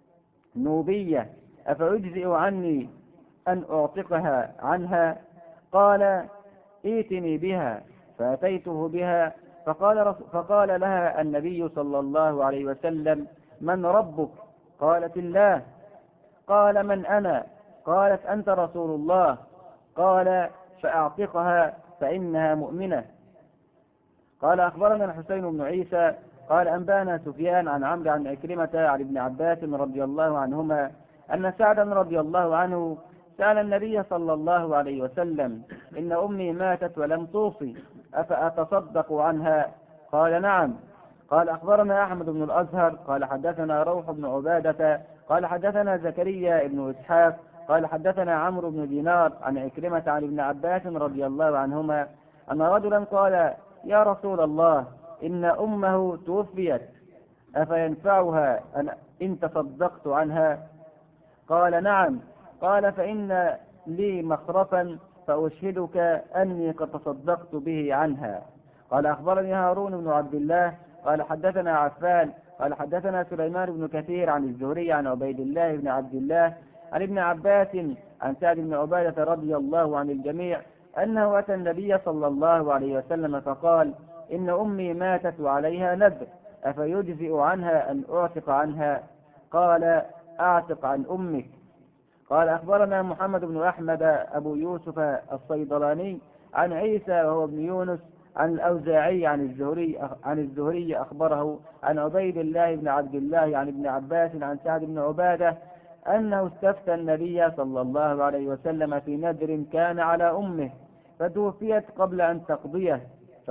نوبية، أفيجزئ عني أن أعتقها عنها؟ قال: ائتني بها. فأتيته بها، فقال لها النبي صلى الله عليه وسلم: من ربك؟ قالت: الله. قال: من أنا؟ قالت: أنت رسول الله. قال: فأعتقها فإنها مؤمنة. قال: أخبرنا الحسين بن عيسى قال أنبانا سفيان عن عمرو عن عكرمة عن ابن عباس رضي الله عنهما أن سعدا رضي الله عنه سأل النبي صلى الله عليه وسلم: إن أمي ماتت ولم توصي، أفأتصدق عنها؟ قال: نعم. قال: أخبرنا أحمد بن الأزهر قال حدثنا روح بن عبادة قال حدثنا زكريا بن إسحاق قال حدثنا عمرو بن دينار عن عكرمة عن ابن عباس رضي الله عنهما أن رجلا قال: يا رسول الله، إن أمه توفيت، أفينفعها إن تصدقت عنها؟ قال: نعم. قال: فإن لي مخرفا فأشهدك أني قد تصدقت به عنها. قال: أخبرني هارون بن عبد الله قال حدثنا عفان قال حدثنا سليمان بن كثير عن الزهري عن عبيد الله بن عبد الله عن ابن عباس عن سعد بن عبادة رضي الله عن الجميع أنه أتى النبي صلى الله عليه وسلم فقال: إن أمي ماتت وعليها نذر، أفيجزئ عنها أن أعتق عنها؟ قال: أعتق عن أمك. قال: أخبرنا محمد بن أحمد أبو يوسف الصيدلاني عن عيسى وهو ابن يونس عن الأوزاعي عن الزهري أخبره عن عبيد الله بن عبد الله عن ابن عباس عن سعد بن عبادة أنه استفتى النبي صلى الله عليه وسلم في نذر كان على أمه فتوفيت قبل أن تقضيه،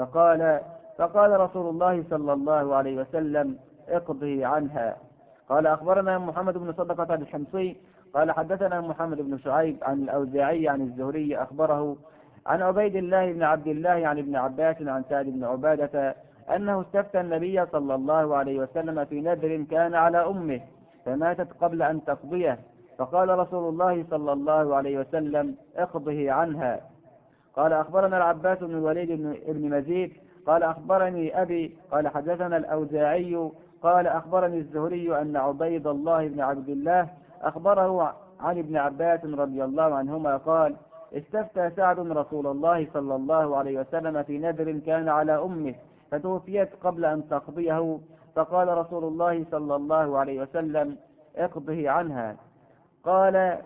فقال رسول الله صلى الله عليه وسلم: اقضه عنها. قال: أخبرنا محمد بن صدقة الحمصي قال حدثنا محمد بن شعيب عن الأوزاعي عن الزهري أخبره عن عبيد الله بن عبد الله عن ابن عباس عن سعد بن عبادة أنه استفتى النبي صلى الله عليه وسلم في نذر كان على أمه فماتت قبل أن تقضيه، فقال رسول الله صلى الله عليه وسلم: اقضه عنها. قال: أخبرنا العباس بن الوليد بن مزيد قال أخبرني أبي قال حدثنا الأوزاعي قال أخبرني الزهري أن عبيد الله بن عبد الله أخبره عن ابن عباس رضي الله عنهما قال: استفتى سعد رسول الله صلى الله عليه وسلم في نذر كان على أمه فتوفيت قبل أن تقضيه، فقال رسول الله صلى الله عليه وسلم: اقضه عنها. قال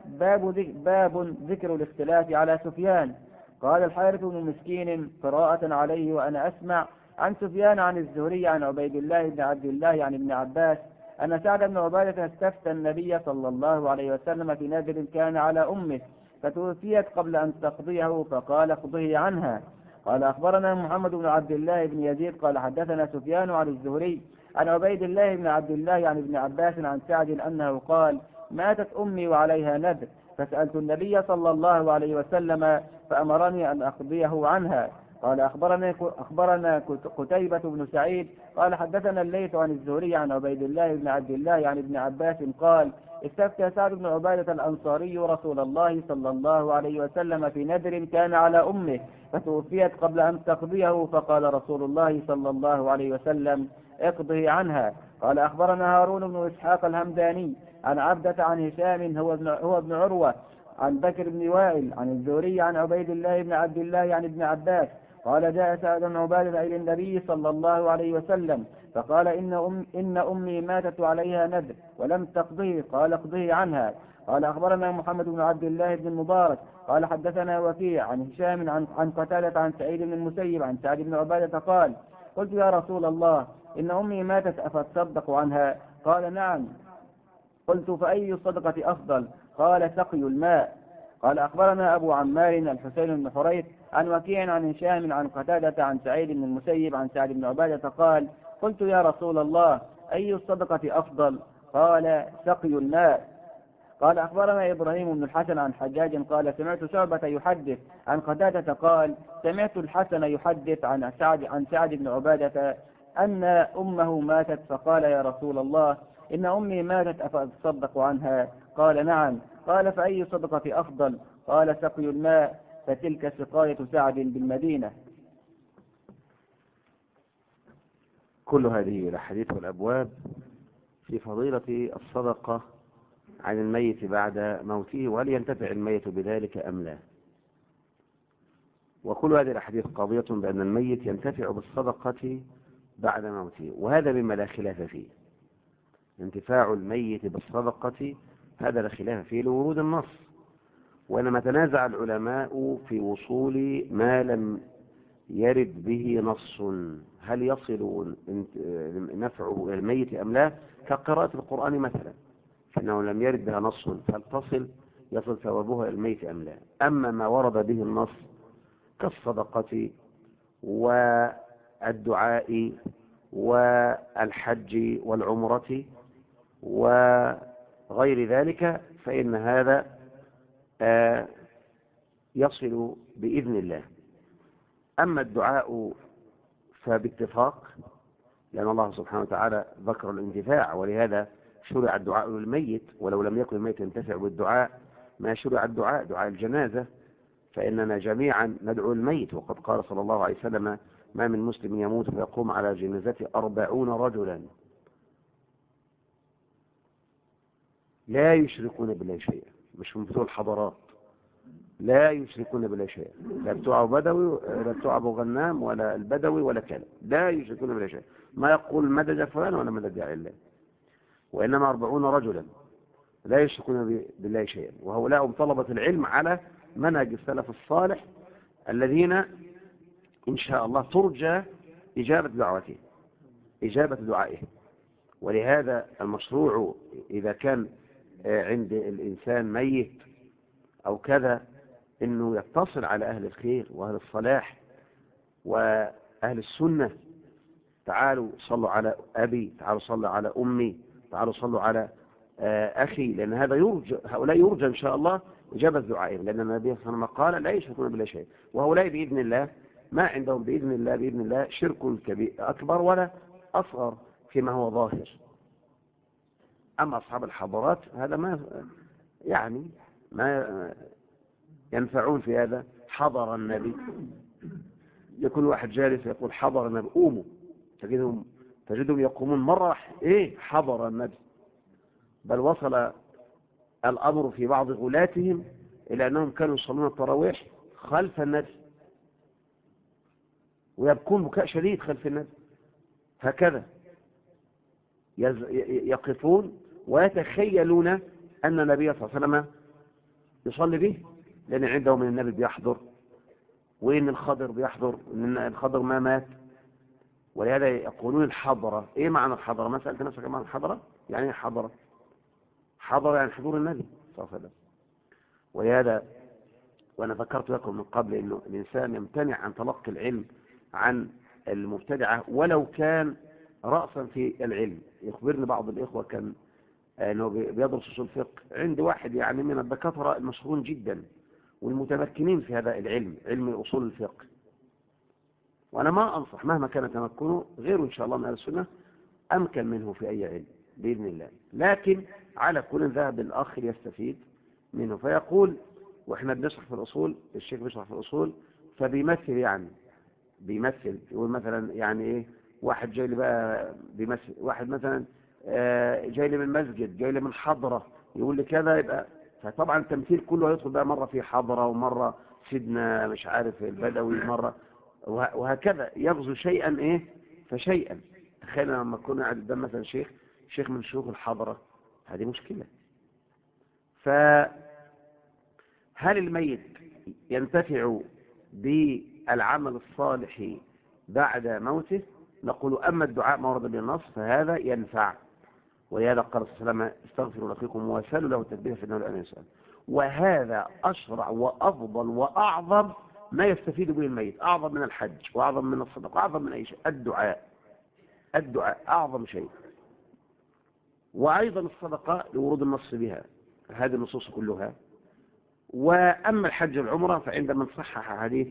باب ذكر الاختلاف على سفيان. قال الحارث بن مسكين قراءة عليه وأنا أسمع عن سفيان عن الزهري عن عبيد الله بن عبد الله عن ابن عباس أن سعد بن عبادة استفتى النبي صلى الله عليه وسلم في نذر كان على أمه فتوفيت قبل أن تقضيه فقال اقضه عنها. قال أخبرنا محمد بن عبد الله بن يزيد قال حدثنا سفيان عن الزهري عن عبيد الله بن عبد الله عن ابن عباس عن سعد أنه قال ماتت أمي وعليها نذر فسألت النبي صلى الله عليه وسلم فأمرني أن أقضيه عنها. قال أخبرنا قتيبة بن سعيد قال حدثنا الليث عن الزهري عن عبيد الله بن عبد الله عن ابن عباس قال استفتى سعد بن عبادة الأنصاري رسول الله صلى الله عليه وسلم في نذر كان على أمه فتوفيت قبل أن تقضيه فقال رسول الله صلى الله عليه وسلم اقضه عنها. قال أخبرنا هارون بن إسحاق الهمداني عن عبدة عن هشام هو ابن عروة عن بكر بن وائل عن الزهري عن عبيد الله بن عبد الله عن ابن عباس قال جاء سعد بن عبادة إلى النبي صلى الله عليه وسلم فقال إن أمي ماتت عليها نذر ولم تقضيه قال اقضيه عنها. قال أخبرنا محمد بن عبد الله بن المبارك قال حدثنا وكيع عن هشام عن قتادة عن سعيد بن المسيب عن سعد بن عبادة قال قلت يا رسول الله إن أمي ماتت أفتصدق عنها؟ قال نعم. قلت فأي الصدقة أفضل؟ قال سقي الماء. قال أخبرنا أبو عمار الحسين بن حريث عن وكيع عن هشام عن قتادة عن سعيد بن المسيب عن سعد بن عبادة قال قلت يا رسول الله أي الصدقة أفضل؟ قال سقي الماء. قال أخبرنا إبراهيم بن الحسن عن حجاج قال سمعت شعبة يحدث عن قتادة قال سمعت الحسن يحدث عن سعد بن عبادة أن أمه ماتت فقال يا رسول الله إن أمي ماتت أفأتصدق عنها؟ قال نعم. قال فأي صدقة أفضل؟ قال سقي الماء فتلك سقاية سعد بالمدينة. كل هذه الأحاديث والأبواب في فضيلة الصدقة عن الميت بعد موته وهل ينتفع الميت بذلك أم لا. وكل هذه الأحاديث قاضية بأن الميت ينتفع بالصدقة بعد موته، وهذا مما لا خلاف فيه. انتفاع الميت بالصدقة هذا لا خلاف فيه لورود النص، وإنما تنازع العلماء في وصول ما لم يرد به نص، هل يصل نفعه إلى الميت أم لا، كقراءة القرآن مثلا فإنه لم يرد بها نص فهل يصل ثوابها إلى الميت أم لا. أما ما ورد به النص كالصدقة والدعاء والحج والعمرة وغير ذلك فإن هذا يصل بإذن الله. أما الدعاء فباتفاق، لأن الله سبحانه وتعالى ذكر الانتفاع ولهذا شرع الدعاء للميت، ولو لم يكن الميت ينتفع بالدعاء ما شرع الدعاء، دعاء الجنازة، فإننا جميعا ندعو الميت. وقد قال صلى الله عليه وسلم ما من مسلم يموت فيقوم على جنازته 40 رجلا لا يشركون بالله شيئا، مش من بتوع الحضارات، لا يشركون بالله شيئا، لا بتوع بدوي لا بتوع ابو غنام ولا البدوي ولا كذا، لا يشركون بالله شيئا، ما يقول مدد فلان ولا مدد الله، وإنما 40 رجلا لا يشركون بالله شيئا. وهؤلاء هم طلبة العلم على منهج السلف الصالح الذين إن شاء الله ترجى إجابة دعوته إجابة دعائه. ولهذا المشروع إذا كان عند الإنسان ميت أو كذا إنه يتصل على أهل الخير وأهل الصلاح وأهل السنة، تعالوا صلوا على أبي، تعالوا صلوا على أمي، تعالوا صلوا على أخي، لأن هذا يرجى، هؤلاء يرجى إن شاء الله إجابة دعائهم، لأن النبي صلى الله عليه وسلم قال لا يشركون بالله شيء، وهؤلاء بإذن الله ما عندهم بإذن الله شرك كبير أكبر ولا أصغر فيما هو ظاهر. أما أصحاب الحضارات هذا ما ينفعون في هذا. حضر النبي، يكون واحد جالس يقول حضر النبي، قوموا، تجدهم يقومون مرة حضر النبي، بل وصل الأمر في بعض غلاتهم إلى أنهم كانوا يصلون التراويح خلف النبي ويبكون بكاء شديد خلف النبي، هكذا يقفون ويتخيلون أن النبي صلى الله عليه وسلم يصلي به، لأن عندهم من النبي بيحضر، وإن الخضر بيحضر، وإن الخضر ما مات. ولهذا يقولون الحضرة. إيه معنى الحضرة؟ ما سألت نفسك معنى الحضرة؟ يعني إيه حضرة؟ حضر يعني حضور النبي صلى الله عليه وسلم. ولهذا وأنا ذكرت لكم من قبل أنه الإنسان يمتنع عن تلقي العلم عن المبتدعة ولو كان رأسا في العلم. يخبرني بعض الإخوة كان أنه بيدرس أصول الفقه عند واحد يعني من الدكاترة المشهورين جدا والمتمكنين في هذا العلم، علم أصول الفقه. وأنا ما أنصح مهما كان تمكنه غيره إن شاء الله من أهل السنة أمكن منه في أي علم بإذن الله، لكن على كل ذهب الأخ يستفيد منه. فيقول وإحنا بنشرح في الأصول، الشيخ بيشرح في الأصول فبيمثل، يعني بيمثل يقول مثلا يعني إيه، واحد جاي لي بقى بيمثل، واحد مثلا جاي لي من مسجد، جاي لي من حضرة، يقول لي كذا، يبقى فطبعا التمثيل كله هيدخل بقى مرة في حضرة ومرة سيدنا مش عارف البدوي مرة، وهكذا يغزو شيئا ايه فشيئا. تخيل لما كنا قاعد قدام مثلا شيخ من شيوخ الحضرة، هذه مشكلة. فهل الميت ينتفع بالعمل الصالح بعد موته؟ نقول أما الدعاء ما ورد به النص فهذا ينفع، ولهذا قال صلى الله عليه وسلم استغفروا لأخيكم وسألوا له التثبيت فإنه الآن يسأل. وهذا أشرع وأفضل وأعظم ما يستفيد به الميت، أعظم من الحج وأعظم من الصدقة وأعظم من أي شيء. الدعاء أعظم شيء. وأيضا الصدقة لورود النص بها، هذه النصوص كلها. وأما الحج والعمرة فعند من صحح حديث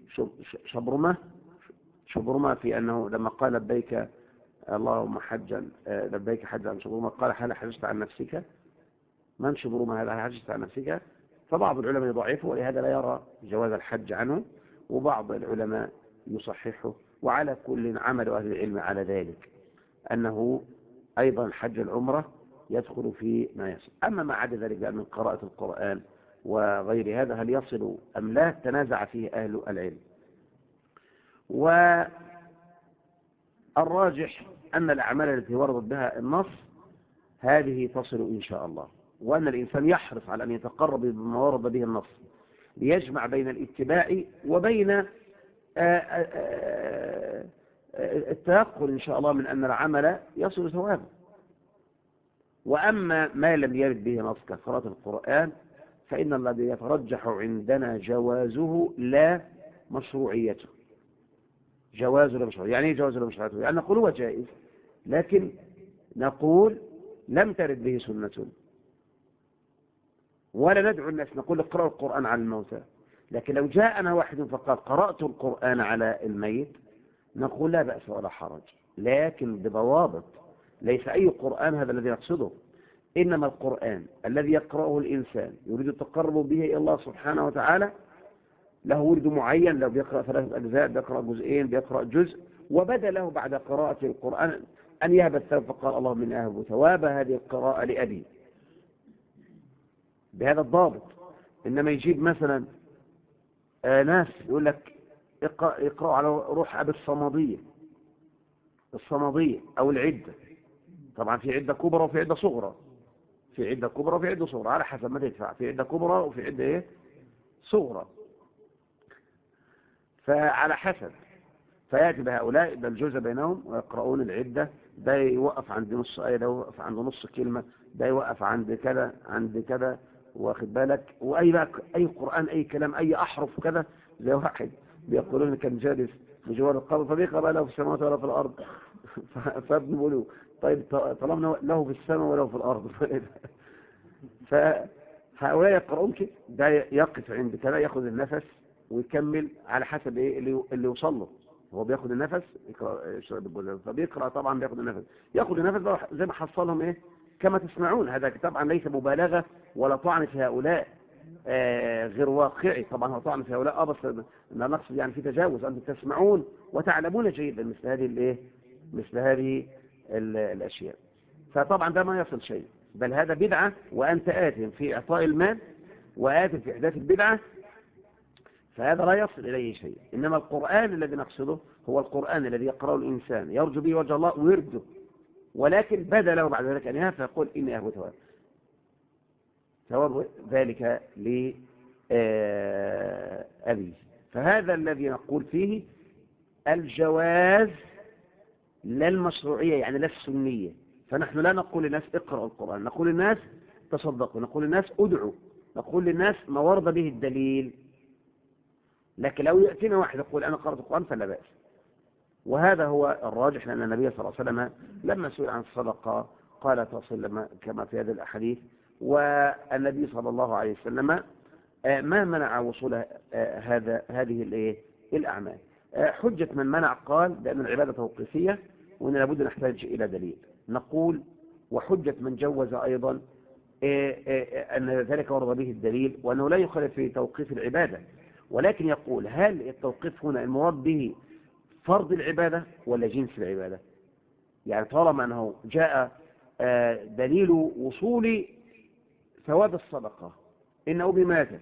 شبرمة في أنه لما قال لبيك اللهم حجا لبيك حجا عن شبرمة، قال هل حججت عن نفسك؟ من شبرمة هذا؟ هل حججت عن نفسك؟ فبعض العلماء يضعفه ولهذا لا يرى جواز الحج عنه، وبعض العلماء يصححه. وعلى كل عمل أهل العلم على ذلك أنه أيضا الحج العمرة يدخل في ما يصل. أما ما عدا ذلك من قراءة القرآن وغير هذا هل يصل أم لا، تنازع فيه أهل العلم. والراجح أن الأعمال التي وردت بها النص هذه تصل إن شاء الله، وأن الإنسان يحرص على أن يتقرب بما ورد به النص ليجمع بين الاتباع وبين التيقن إن شاء الله من أن العمل يصل ثوابه. وأما ما لم يرد به نص كقراءة القرآن فإن الذي يترجح عندنا جوازه لا مشروعيته. جوازه لا مشروعيته. يعني ايه جوازه لا مشروعيته؟ يعني نقول هو جائز، لكن نقول لم ترد به سنة، ولا ندعو الناس نقول اقرأوا القرآن على الموتى. لكن لو جاءنا واحد فقال قرأت القرآن على الميت نقول لا بأس ولا حرج، لكن بضوابط. ليس أي قرآن هذا الذي نقصده، إنما القرآن الذي يقرأه الإنسان يريد التقرب به إلى الله سبحانه وتعالى له ورد معين، لو بيقرأ 3 أجزاء، بيقرأ جزئين، بيقرأ جزء، وبدأ له بعد قراءة القرآن أن يهب الثواب فقال اللهم إني أهب ثواب هذه القراءة لأبي، بهذا الضابط. إنما يجيب مثلا ناس يقول لك اقرأوا على روح أبي الصمدية أو العدة. طبعا في عدة كبرى وفي عدة صغرى، في عدة كبرى وفي عدة صغرى على حسب ما تدفع، في عدة كبرى وفي عدة ايه صغرى، فعلى حسب. فيأتي بهؤلاء يبقى الجوزة بينهم ويقرؤون العدة، ده يوقف عند نص آية، ده يوقف عند نص كلمة، ده يوقف عند كذا عند كذا، واخد بالك. وأي بقى أي قرآن أي كلام أي أحرف كذا، زي واحد بيقولون كان جالس بجوار القبر فبيقرأ بقى له في السماوات ولا في الأرض فابن بيقولوا طيب طالما له في السماء ولا في الأرض فهؤلاء يقرؤون كده، ده يقف عند كذا ياخذ النفس ويكمل على حسب ايه اللي يوصل له. هو بياخذ النفس يقرأ فبيقرأ طبعا بياخذ النفس، ياخذ النفس زي ما حصلهم ايه كما تسمعون. هذا طبعا ليس مبالغة ولا طعن في هؤلاء غير واقعي. طبعا هو طعن في هؤلاء بس لا نقصد يعني في تجاوز. أنتم تسمعون وتعلمون جيدا مثل هذه الايه مثل هذه الأشياء. فطبعا ده ما يصل شيء، بل هذا بدعة، وأنت آثم في إعطاء المال وآثم في إحداث البدعة، فهذا لا يصل إليه شيء. إنما القرآن الذي نقصده هو القرآن الذي يقرأه الإنسان يرجو به وجه الله ويرده ولكن بدا له بعد ذلك أن يهاب فيقول إني أهوى ثواب ذلك لأبيه. فهذا الذي نقول فيه الجواز لا المشروعية، يعني لا السنية. فنحن لا نقول للناس اقرأوا القرآن، نقول للناس تصدقوا، نقول للناس ادعوا، نقول للناس ما ورد به الدليل. لكن لو يأتينا واحد يقول أنا قرأت القرآن فلا بأس. وهذا هو الراجح، لأن النبي صلى الله عليه وسلم لما سئل عن الصدقة قال تصل كما في هذا الأحاديث. والنبي صلى الله عليه وسلم ما منع وصول هذه الأعمال. حجة من منع قال بأن العبادة توقيفية وأن لابد نحتاج إلى دليل. نقول وحجة من جوز أيضا أن ذلك ورد به الدليل وأنه لا يخالف في توقيف العبادة، ولكن يقول هل التوقيف هنا المراد به فرض العبادة ولا جنس العبادة؟ يعني طالما أنه جاء دليل وصول ثواب الصدقة إن أبي ماتت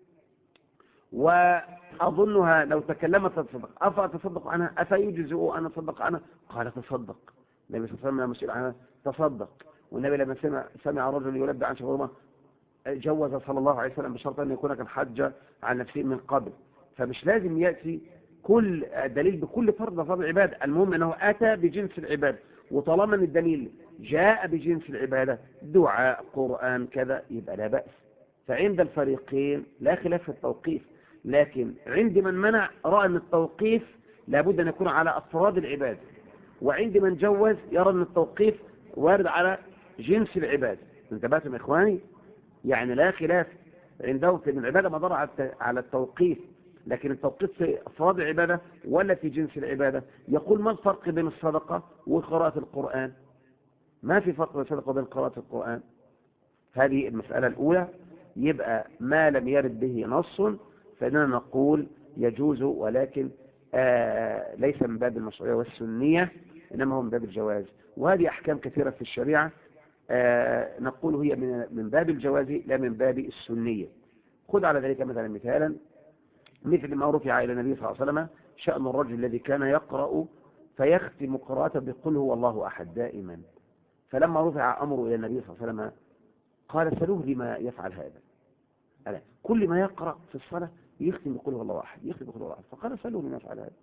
وأظنها لو تكلمت تصدق أفأتصدق عنها أفيجزئ أن أتصدق عنها؟ قال تصدق. النبي صلى الله عليه وسلم لما سئل عنها تصدق. والنبي لما سمع رجل يلبي عن شغرمة جوز صلى الله عليه وسلم بشرط أن يكون كان حج عن نفسه من قبل. فمش لازم يأتي كل دليل بكل فرض العبادة، المهم أنه أتى بجنس العبادة. وطالما أن الدليل جاء بجنس العبادة دعاء قرآن كذا يبقى لا بأس. فعند الفريقين لا خلاف في التوقيف، لكن عند من منع رأى أن التوقيف لابد أن يكون على أفراد العبادة، وعند من جوز يرى أن التوقيف وارد على جنس العبادة. انتبهتم يا إخواني؟ يعني لا خلاف عنده في العبادة مضر على التوقيف، لكن التوقيف في أفراد العبادة ولا في جنس العبادة. يقول ما الفرق بين الصدقة وقراءة القرآن؟ ما في فرق بين الصدقة وبين قراءة القرآن. هذه المسألة الأولى. يبقى ما لم يرد به نص فإننا نقول يجوز، ولكن ليس من باب المشروعية والسنية، إنما هو من باب الجواز. وهذه أحكام كثيرة في الشريعة نقول هي من باب الجواز لا من باب السنية. خذ على ذلك مثلا مثل ما رفع إلى النبي صلى الله عليه وسلم شأن الرجل الذي كان يقرأ فيختم قراءته بقل هو الله أحد دائما. فلما رفع أمره إلى النبي صلى الله عليه وسلم قال سلوه لما يفعل هذا. كل ما يقرأ في الصلاة يختم بقل هو الله أحد، يختم بقل هو الله أحد. فقال سلوه لما يفعل هذا.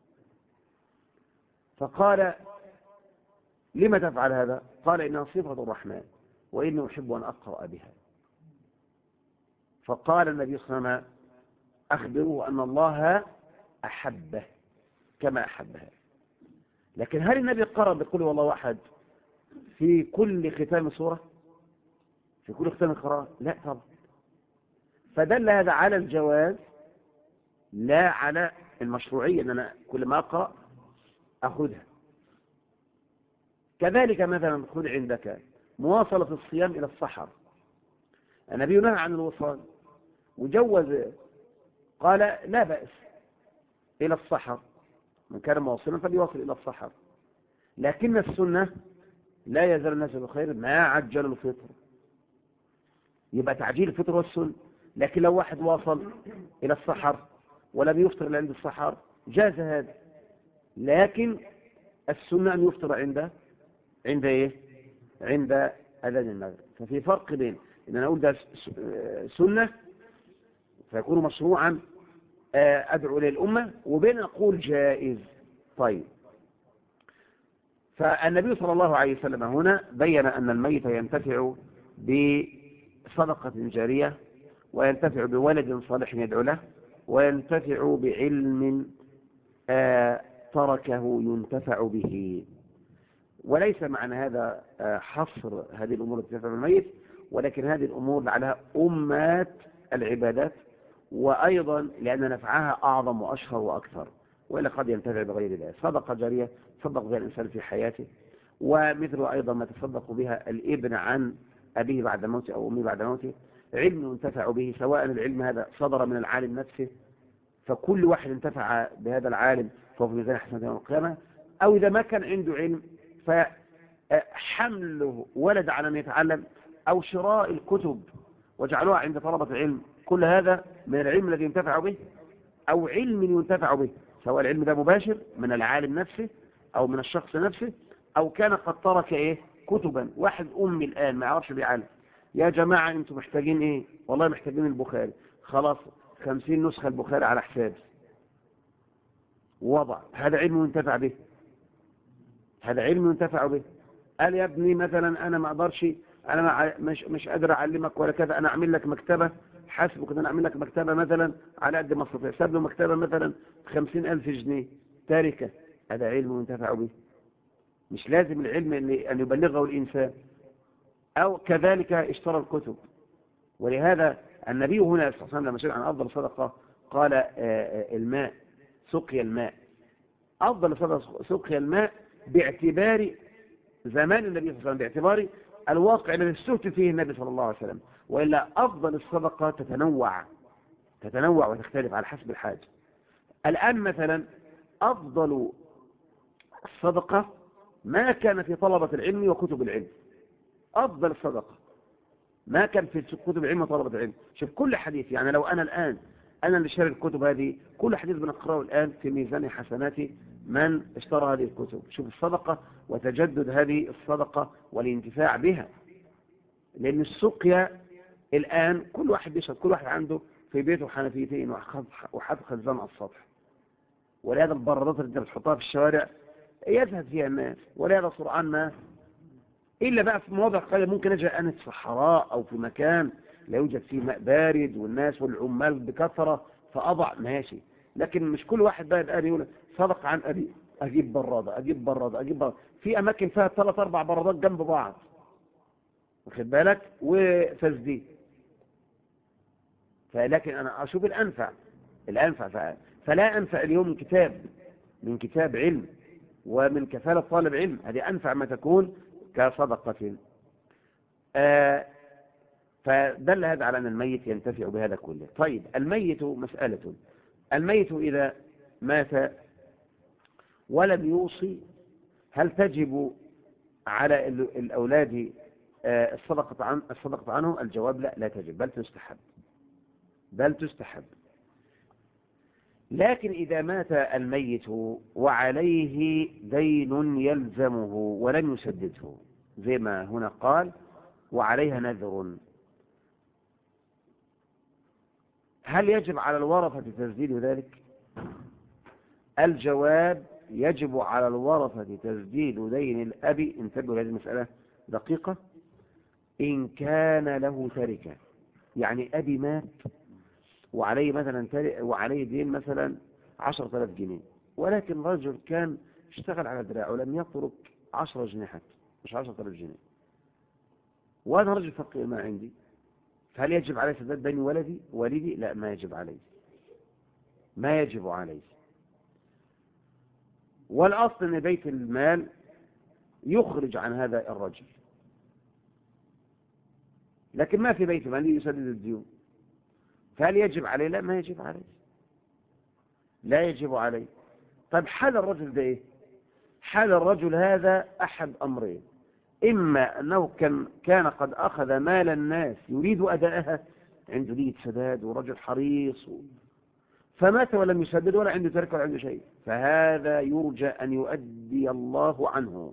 فقال لما تفعل هذا؟ قال إنها صفة الرحمن وإني أحب أن أقرأ بها. فقال النبي صلى الله عليه وسلم أخبره أن الله أحبه كما أحبها. لكن هل النبي قرأ بقل هو الله أحد في كل ختام سورة، في كل ختام قراءة؟ لا طبعا. فدل هذا على الجواز لا على المشروعية، أن أنا كل ما أقرأ أخذها. كذلك مثلا خذ عندك مواصلة الصيام إلى السحر. النبي نهى عن الوصال وجوز، قال لا بأس إلى السحر، من كان مواصلا فليواصل إلى السحر. لكن السنة لا يزال الناس بخير ما عجلوا الفطر. يبقى تعجيل الفطر والسنة. لكن لو واحد واصل إلى السحر ولم يفطر إلا عند السحر جاز هذا. لكن السنة أن يفطر عند إيه؟ عند أذان المغرب. ففي فرق بين إن أنا أقول ده سنة فيكون مشروعا أدعو للأمة، وبين أقول جائز. طيب، فالنبي صلى الله عليه وسلم هنا بين أن الميت ينتفع بصدقة جارية، وينتفع بولد صالح يدعو له، وينتفع بعلم تركه ينتفع به. وليس معنى هذا حصر هذه الأمور التي تنفع بالميت، ولكن هذه الأمور لعلها أمات العبادات، وأيضا لأن نفعها أعظم وأشهر وأكثر، وإلا قد ينتفع بغير ذلك. صدقة جارية تصدق بها الإنسان في حياته، ومثل أيضا ما تصدق بها الابن عن أبيه بعد موته أو أمه بعد موته. علم ينتفع به، سواء العلم هذا صدر من العالم نفسه فكل واحد انتفع بهذا العالم فهو في ميزان حسنات يوم القيامة، أو إذا ما كان عنده علم فحمله ولد على أن يتعلم، أو شراء الكتب وجعلوها عند طلبة العلم. كل هذا من العلم الذي ينتفع به، أو علم ينتفع به، سواء العلم ده مباشر من العالم نفسه أو من الشخص نفسه، أو كان قد ترك كتبا، واحد أمي الآن ما يعرفش بيعلم، يا جماعة أنتم محتاجين إيه؟ والله محتاجين البخاري، خلاص 50 نسخة البخاري على حسابي، وضع هذا علم ينتفع به، هذا علم ينتفع به. قال يا ابني مثلا أنا ما أقدرش، أنا مش قادر أعلمك ولا كذا، أنا أعمل لك مكتبة، حاسبك أنا أعمل لك مكتبة مثلا على قد ما استطيع، ساب له مكتبة مثلا 50,000 جنيه تاركة، هذا علم ينتفع به. مش لازم العلم أن يبلغه الإنسان. أو كذلك اشترى الكتب. ولهذا النبي هنا صلى الله عليه وسلم لما سئل عن أفضل صدقة قال الماء، سقي الماء. أفضل صدقة سقي الماء باعتبار زمان النبي صلى الله عليه وسلم، باعتبار الواقع الذي استهدف فيه النبي صلى الله عليه وسلم. وإلا أفضل الصدقة تتنوع وتختلف على حسب الحاجة. الآن مثلا أفضل الصدقة ما كان في طلبة العلم وكتب العلم، أفضل الصدقة ما كان في كتب العلم وطلبة العلم. شوف كل حديث، يعني لو أنا الآن أنا اللي شاري الكتب هذه، كل حديث بنقرأه الآن في ميزان حسنات من اشترى هذه الكتب. شوف الصدقة وتجدد هذه الصدقة والانتفاع بها. لأن السقيا الآن كل واحد بيشرب، كل واحد عنده في بيته حنفيتين وحاطط خزان على السطح، ولهذا البرادات اللي انت بتحطها في الشوارع يزهد فيها الناس، ولهذا سرعان ما إلا بقى في مواضع قليلة. ممكن أجي أنا في صحراء أو في مكان لا يوجد فيه ماء بارد والناس والعمال بكثرة فأضع ماشي، لكن مش كل واحد بقى الآن يقول صدق عن أبي أجيب برادة أجيب برادة أجيب برادة. في أماكن فيها 3-4 برادات جنب بعض، واخد بالك، وتسديد. فلكن أنا أشوف الأنفع فلا أنفع اليوم من كتاب علم ومن كفالة طالب علم، هذه أنفع ما تكون كصدقة. فدل هذا على أن الميت ينتفع بهذا كله. طيب الميت مسألة، الميت إذا مات ولم يوصي هل تجب على الأولاد الصدقة عنه؟ الجواب لا تجب، بل تستحب. لكن إذا مات الميت وعليه دين يلزمه ولم يسدده، زي ما هنا قال وعليها نذر، هل يجب على الورثة تسديد ذلك؟ الجواب يجب على الورثة تسديد دين الأب. انتبهوا لهذه المسألة دقيقة. إن كان له تركة، يعني أبي مات وعليه مثلا وعليه دين مثلا 10,000 جنيه، ولكن رجل كان اشتغل على دراعه ولم يترك 10 جنيه حتى، مش 10,000 جنيه، وأنا رجل فقير ما عندي، فهل يجب علي سداد دين والدي؟ لا، ما يجب عليه. والأصل أن بيت المال يخرج عن هذا الرجل، لكن ما في بيت المال يسدد الديون، فهل يجب عليه؟ لا، ما يجب عليه، لا يجب عليه. طيب حال الرجل ده ايه؟ حال الرجل هذا أحد أمرين: إما أنه كان قد أخذ مال الناس يريد أداءها، عنده نية سداد ورجل حريص، فمات ولم يسدد ولا عنده تركة ولا عنده شيء، فهذا يرجى أن يؤدي الله عنه.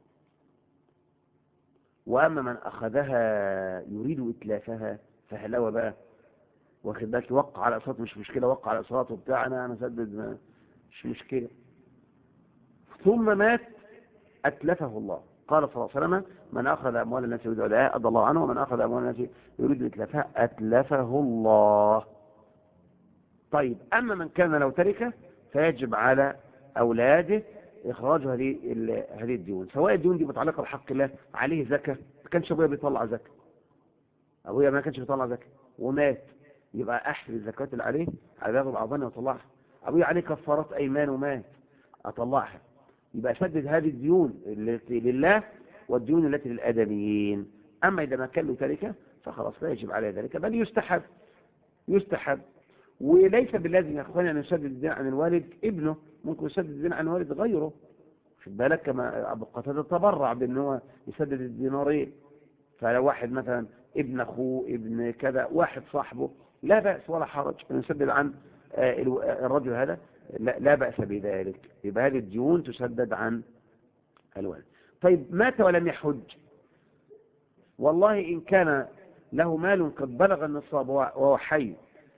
وأما من أخذها يريد إتلافها فهلوى بقى، واخد بالك، وقع على أقساط مش مشكلة، وقع على أقساط وبتاع، أنا سدد مش مشكلة، ثم مات أتلفه الله. قال صلى الله عليه وسلم: من أخذ أموال الناس يريد أداءها أدى الله عنه، ومن أخذ أموال الناس يريد إتلافها أتلفه الله. طيب أما من كان له تركة فيجب على أولاده إخراج هذه الديون، سواء الديون دي متعلقة بحق الله، عليه زكاة، ما كانش أبويا بيطلع زكاة، أبويا ما كانش بيطلع زكاة ومات، يبقى أحسب الزكاة اللي عليه على باب الأعظم وأطلعها. أبويا عليه كفارات أيمان ومات، أطلعها، يبقى سدد هذه الديون التي لله والديون التي للآدميين. أما إذا ما كان له تركة فخلاص لا يجب عليه ذلك، بل يستحب. وليس باللازم يا أخواني أن يسدد الدين عن الوالد ابنه، ممكن يسدد الدين عن الوالد غيره، في بالك، كما أبو قتادة تبرع بأنه هو يسدد الدينارين. فلو واحد مثلا ابن أخوه ابن كذا واحد صاحبه لا بأس ولا حرج أن يسدد عن الرجل هذا، لا بأس بذلك، يبقى هذه الديون تسدد عن الوالد. طيب مات ولم يحج، والله إن كان له مال قد بلغ النصاب وهو حي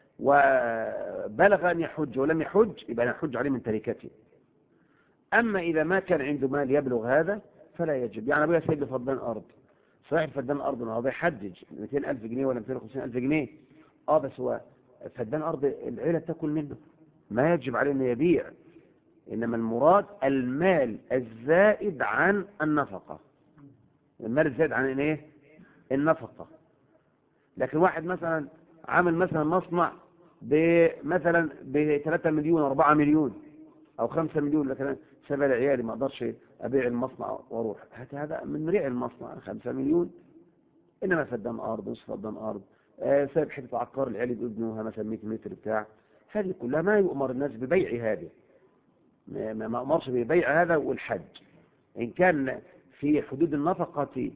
وبلغ أن يحج ولم يحج يبقى يحج عليه من تركته. أما إذا ما كان عنده مال يبلغ هذا فلا يجب. يعني أبويا سيد فدان أرض، صحيح فدان أرض هو بيحجج 200,000 جنيه ولا 250,000 جنيه، بس هو فدان أرض العيلة تأكل منه، ما يجب عليه أن يبيع. إنما المراد المال الزائد عن النفقة، المال الزائد عن إيه؟ النفقة. لكن واحد مثلا عامل مثلا مصنع مثلا ب3 مليون 4 مليون أو 5 مليون، لكن سبع لعيالي ما أقدرش أبيع المصنع وأروح، هذا من ريع المصنع 5 مليون. إنما فدان أرض، نصف فدان أرض، سايب حتة عقار العيال يبنوها مثلا 100 متر بتاع، هذه كلها ما يؤمر الناس ببيع هذه، ما أمرش ببيع هذا. والحج إن كان في حدود النفقة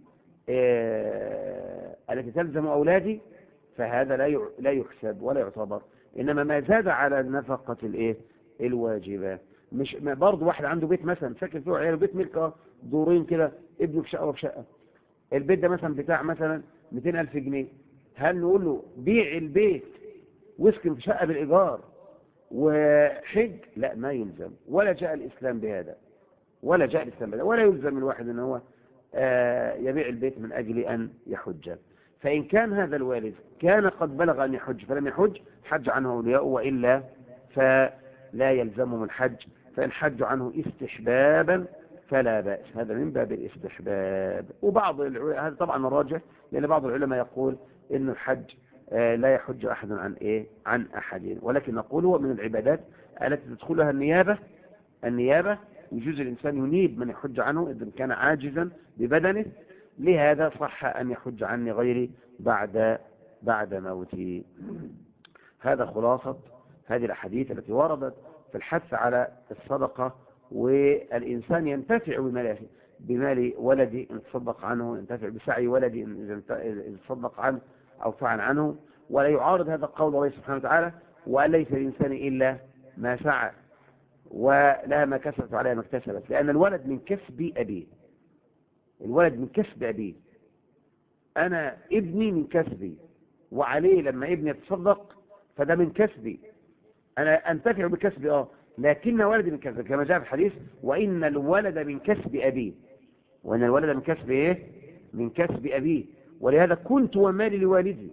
التي تلزم أولادي فهذا لا يحسب ولا يعتبر. إنما ما زاد على النفقة الواجبة. مش برضه واحد عنده بيت مثلا ساكن فيه عياله، بيت ملك دورين كده، ابنه في شقة وفي شقة، البيت ده مثلا بتاع مثلا 200,000 جنيه، هل نقول له بيع البيت واسكن في شقة بالإيجار وحج؟ لا، ما يلزم، ولا جاء الإسلام بهذا، ولا يلزم الواحد ان هو يبيع البيت من أجل أن يحج. فإن كان هذا الوالد كان قد بلغ أن يحج فلم يحج حج عنه أولياءه، وإلا فلا يلزمهم الحج. فإن حج عنه استحبابا فلا بأس، هذا من باب الاستحباب. وبعض العلماء، هذا طبعا الراجح، لأن بعض العلماء يقول إن الحج لا يحج أحد عن أحد، ولكن نقول هو من العبادات التي تدخلها النيابة. يجوز الإنسان ينيب من يحج عنه إذا كان عاجزا ببدنه، لهذا صح أن يحج عني غيري بعد موتي. هذا خلاصة هذه الأحاديث التي وردت في الحث على الصدقة، والإنسان ينتفع بمال ولدي إن تصدق عنه، ينتفع بسعي ولدي إن تصدق عنه أو فعل عنه، ولا يعارض هذا القول الله سبحانه وتعالى: وليس الإنسان إلا ما سعى ولا ما كسبت عليها ما اكتسبت. لأن الولد من كسب أبيه، الولد من كسب أبيه، أنا ابني من كسبي، وعليه لما ابني يتصدق فده من كسبي، أنا أنتفع بكسبي لكن ولدي من كسبي، كما جاء في الحديث: وإن الولد من كسب أبيه، وإن الولد من كسب إيه؟ من كسب أبيه. ولهذا كنت ومالي لوالدي،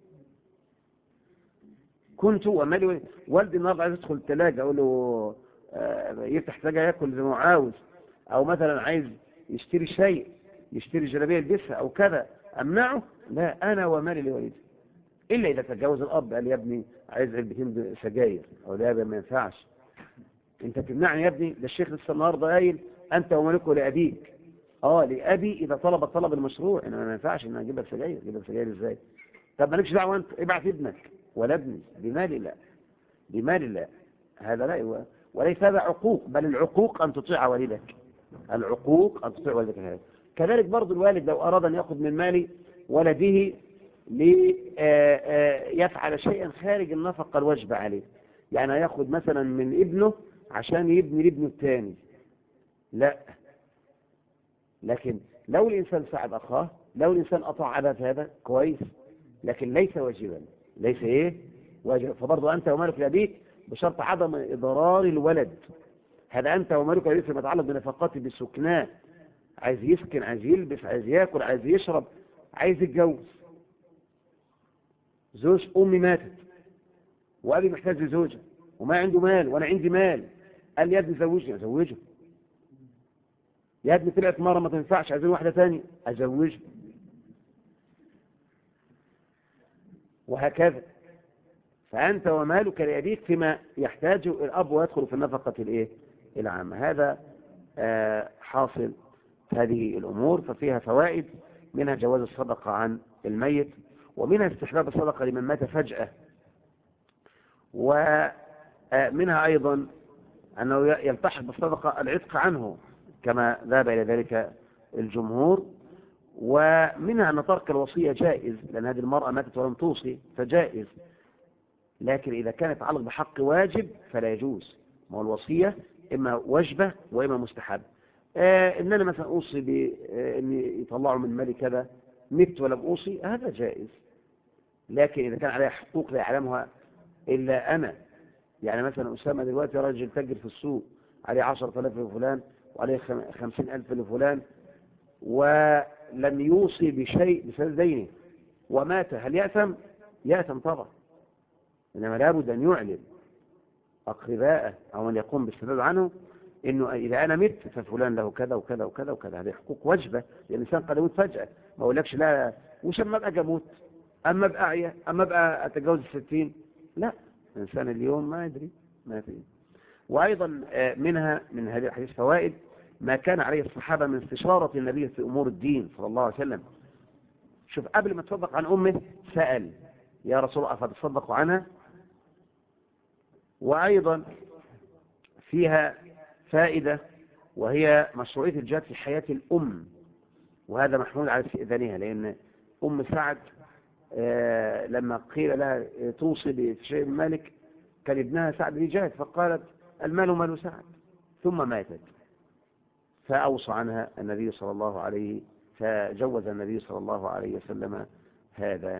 والدي النهارده عايز يدخل الثلاجة أقول له يفتح ثلاجة ياكل زي ما هو عاوز، أو مثلا عايز يشتري شيء، يشتري جلابيه يلبسها أو كذا، أمنعه؟ لا، أنا ومالي لوالدي. إلا إذا تجاوز الأب قال: يا ابني عايز علبتين سجاير، أو لا ما ينفعش، أنت تمنعني يا ابني، ده الشيخ لسه النهارده قايل أنت ومالك لأبيك. لأبي إذا طلب المشروع، إنما ما ينفعش إن أجيب لك سجاير إزاي؟ طب مالكش دعوة أنت، ابعت ابنك ولا ابني، بمال الله. هذا لا، وليس هذا عقوق، بل العقوق أن تطيع والدك، هذا. كذلك برضو الوالد لو أراد أن يأخذ من مال ولده ليفعل شيئا خارج النفقة الواجبة عليه، يعني يأخذ مثلا من ابنه عشان يبني لابنه الثاني، لا. لكن لو الإنسان ساعد أخاه، لو الإنسان أطاع أباه هذا كويس، لكن ليس واجبا، واجب. فبرضو أنت ومالك لأبيك بشرط عدم إضرار الولد. هذا أنت ومالك لأبيك فيما يتعلق بنفقات بسكناه، عايز يسكن، عايز يلبس، عايز يأكل، عايز يشرب، عايز يتجوز. زوج أمي ماتت وأبي محتاج لزوجة وما عنده مال وأنا عندي مال، قال لي: يا ابني زوجني، أزوجه. يا ابني طلعت مرة ما تنفعش، عايزين واحدة تانية، أزوجه. وهكذا. فأنت ومالك لأبيك فيما يحتاج الأب ويدخل في النفقة العامة. هذا حاصل هذه الأمور، ففيها فوائد، منها جواز الصدقة عن الميت، ومنها استحباب الصدقة لمن مات فجأة، ومنها أيضا أنه يلتحق بالصدقة العتق عنه كما ذهب إلى ذلك الجمهور. ومنها أن ترك الوصية جائز، لأن هذه المرأة ماتت ولم توصي فجائز، لكن إذا كانت يتعلق بحق واجب فلا يجوز. ما هو الوصية إما واجبة وإما مستحب. إن أنا مثلا أوصي بأن يطلعوا من مالي كذا مت ولم أوصي هذا جائز. لكن إذا كان عليها حقوق لا يعلمها إلا أنا، يعني مثلا أسامة دلوقتي راجل تاجر في السوق، عليه 10,000 لفلان وعليه 50,000 لفلان، ولم يوصي بشيء بسبب دينه ومات، هل يأثم؟ يأثم طبعا، إنما لابد أن يعلم أقرباءه أو أن يقوم بالسداد عنه إنه إذا أنا مت ففلان له كذا وكذا وكذا وكذا. هذه حقوق واجبة، لأن الإنسان قد يموت فجأة، ما أقولكش لا وش أما أبقى أموت، أما أبقى أعيا، أما أبقى أتجاوز 60، لا، الإنسان اليوم ما يدري ما يدري. وأيضا منها من هذه الحديث فوائد ما كان عليه الصحابة من استشارة النبي في أمور الدين صلى الله عليه وسلم. شوف قبل ما تصدق عن أمه سأل يا رسول الله أفتصدق عنها. وأيضا فيها فائدة وهي مشروعية الجهاد في حياة الأم، وهذا محمول على استئذانها، لأن أم سعد لما قيل لها توصي بشيء من مالك كان ابنها سعد بيجاهد، فقالت المال مال سعد، ثم ماتت فأوصى عنها النبي صلى الله عليه، فجوز النبي صلى الله عليه وسلم هذا.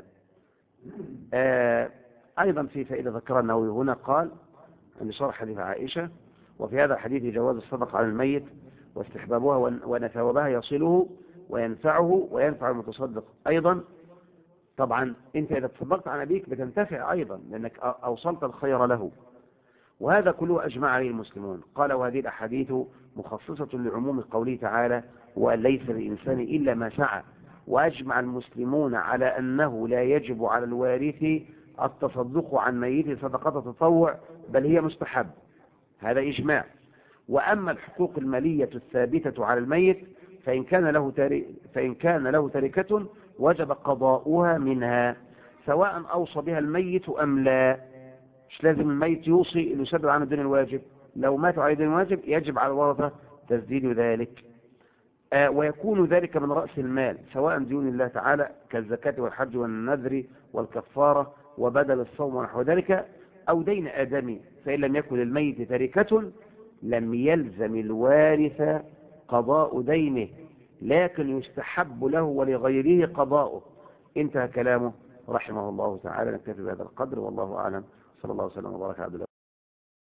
أيضا في فائدة ذكرها النووي هنا، قال أن شرح حديث عائشة وفي هذا الحديث جواز الصدقة على الميت واستحبابها وأن ثوابها يصله وينفعه وينفع المتصدق أيضا. طبعا أنت إذا تصدقت عن أبيك بتنتفع أيضا لأنك أوصلت الخير له، وهذا كله أجمع عليه المسلمون. قال وهذه الأحاديث مخصصة لعموم قوله تعالى وأن ليس للإنسان إلا ما سعى، وأجمع المسلمون على أنه لا يجب على الوارث التصدق عن ميته صدقة تطوع، بل هي مستحب، هذا إجماع. وأما الحقوق المالية الثابتة على الميت فإن كان له تركة وجب قضاؤها منها سواء أوصى بها الميت أم لا. مش لازم الميت يوصي أن يسدد عنه الدين الواجب، لو ماتوا على الدين الواجب يجب على الورثة تسديد ذلك. ويكون ذلك من رأس المال سواء ديون الله تعالى كالزكاة والحج والنذر والكفارة وبدل الصوم ونحو ذلك، أو دين آدمي. فإن لم يكن للميت تركة لم يلزم الوارث قضاء دينه، لكن يستحب له ولغيره قضاؤه. انتهى كلامه رحمه الله تعالى. نكتفي بهذا القدر والله أعلم. صلى الله وسلم وبارك على عبد الله.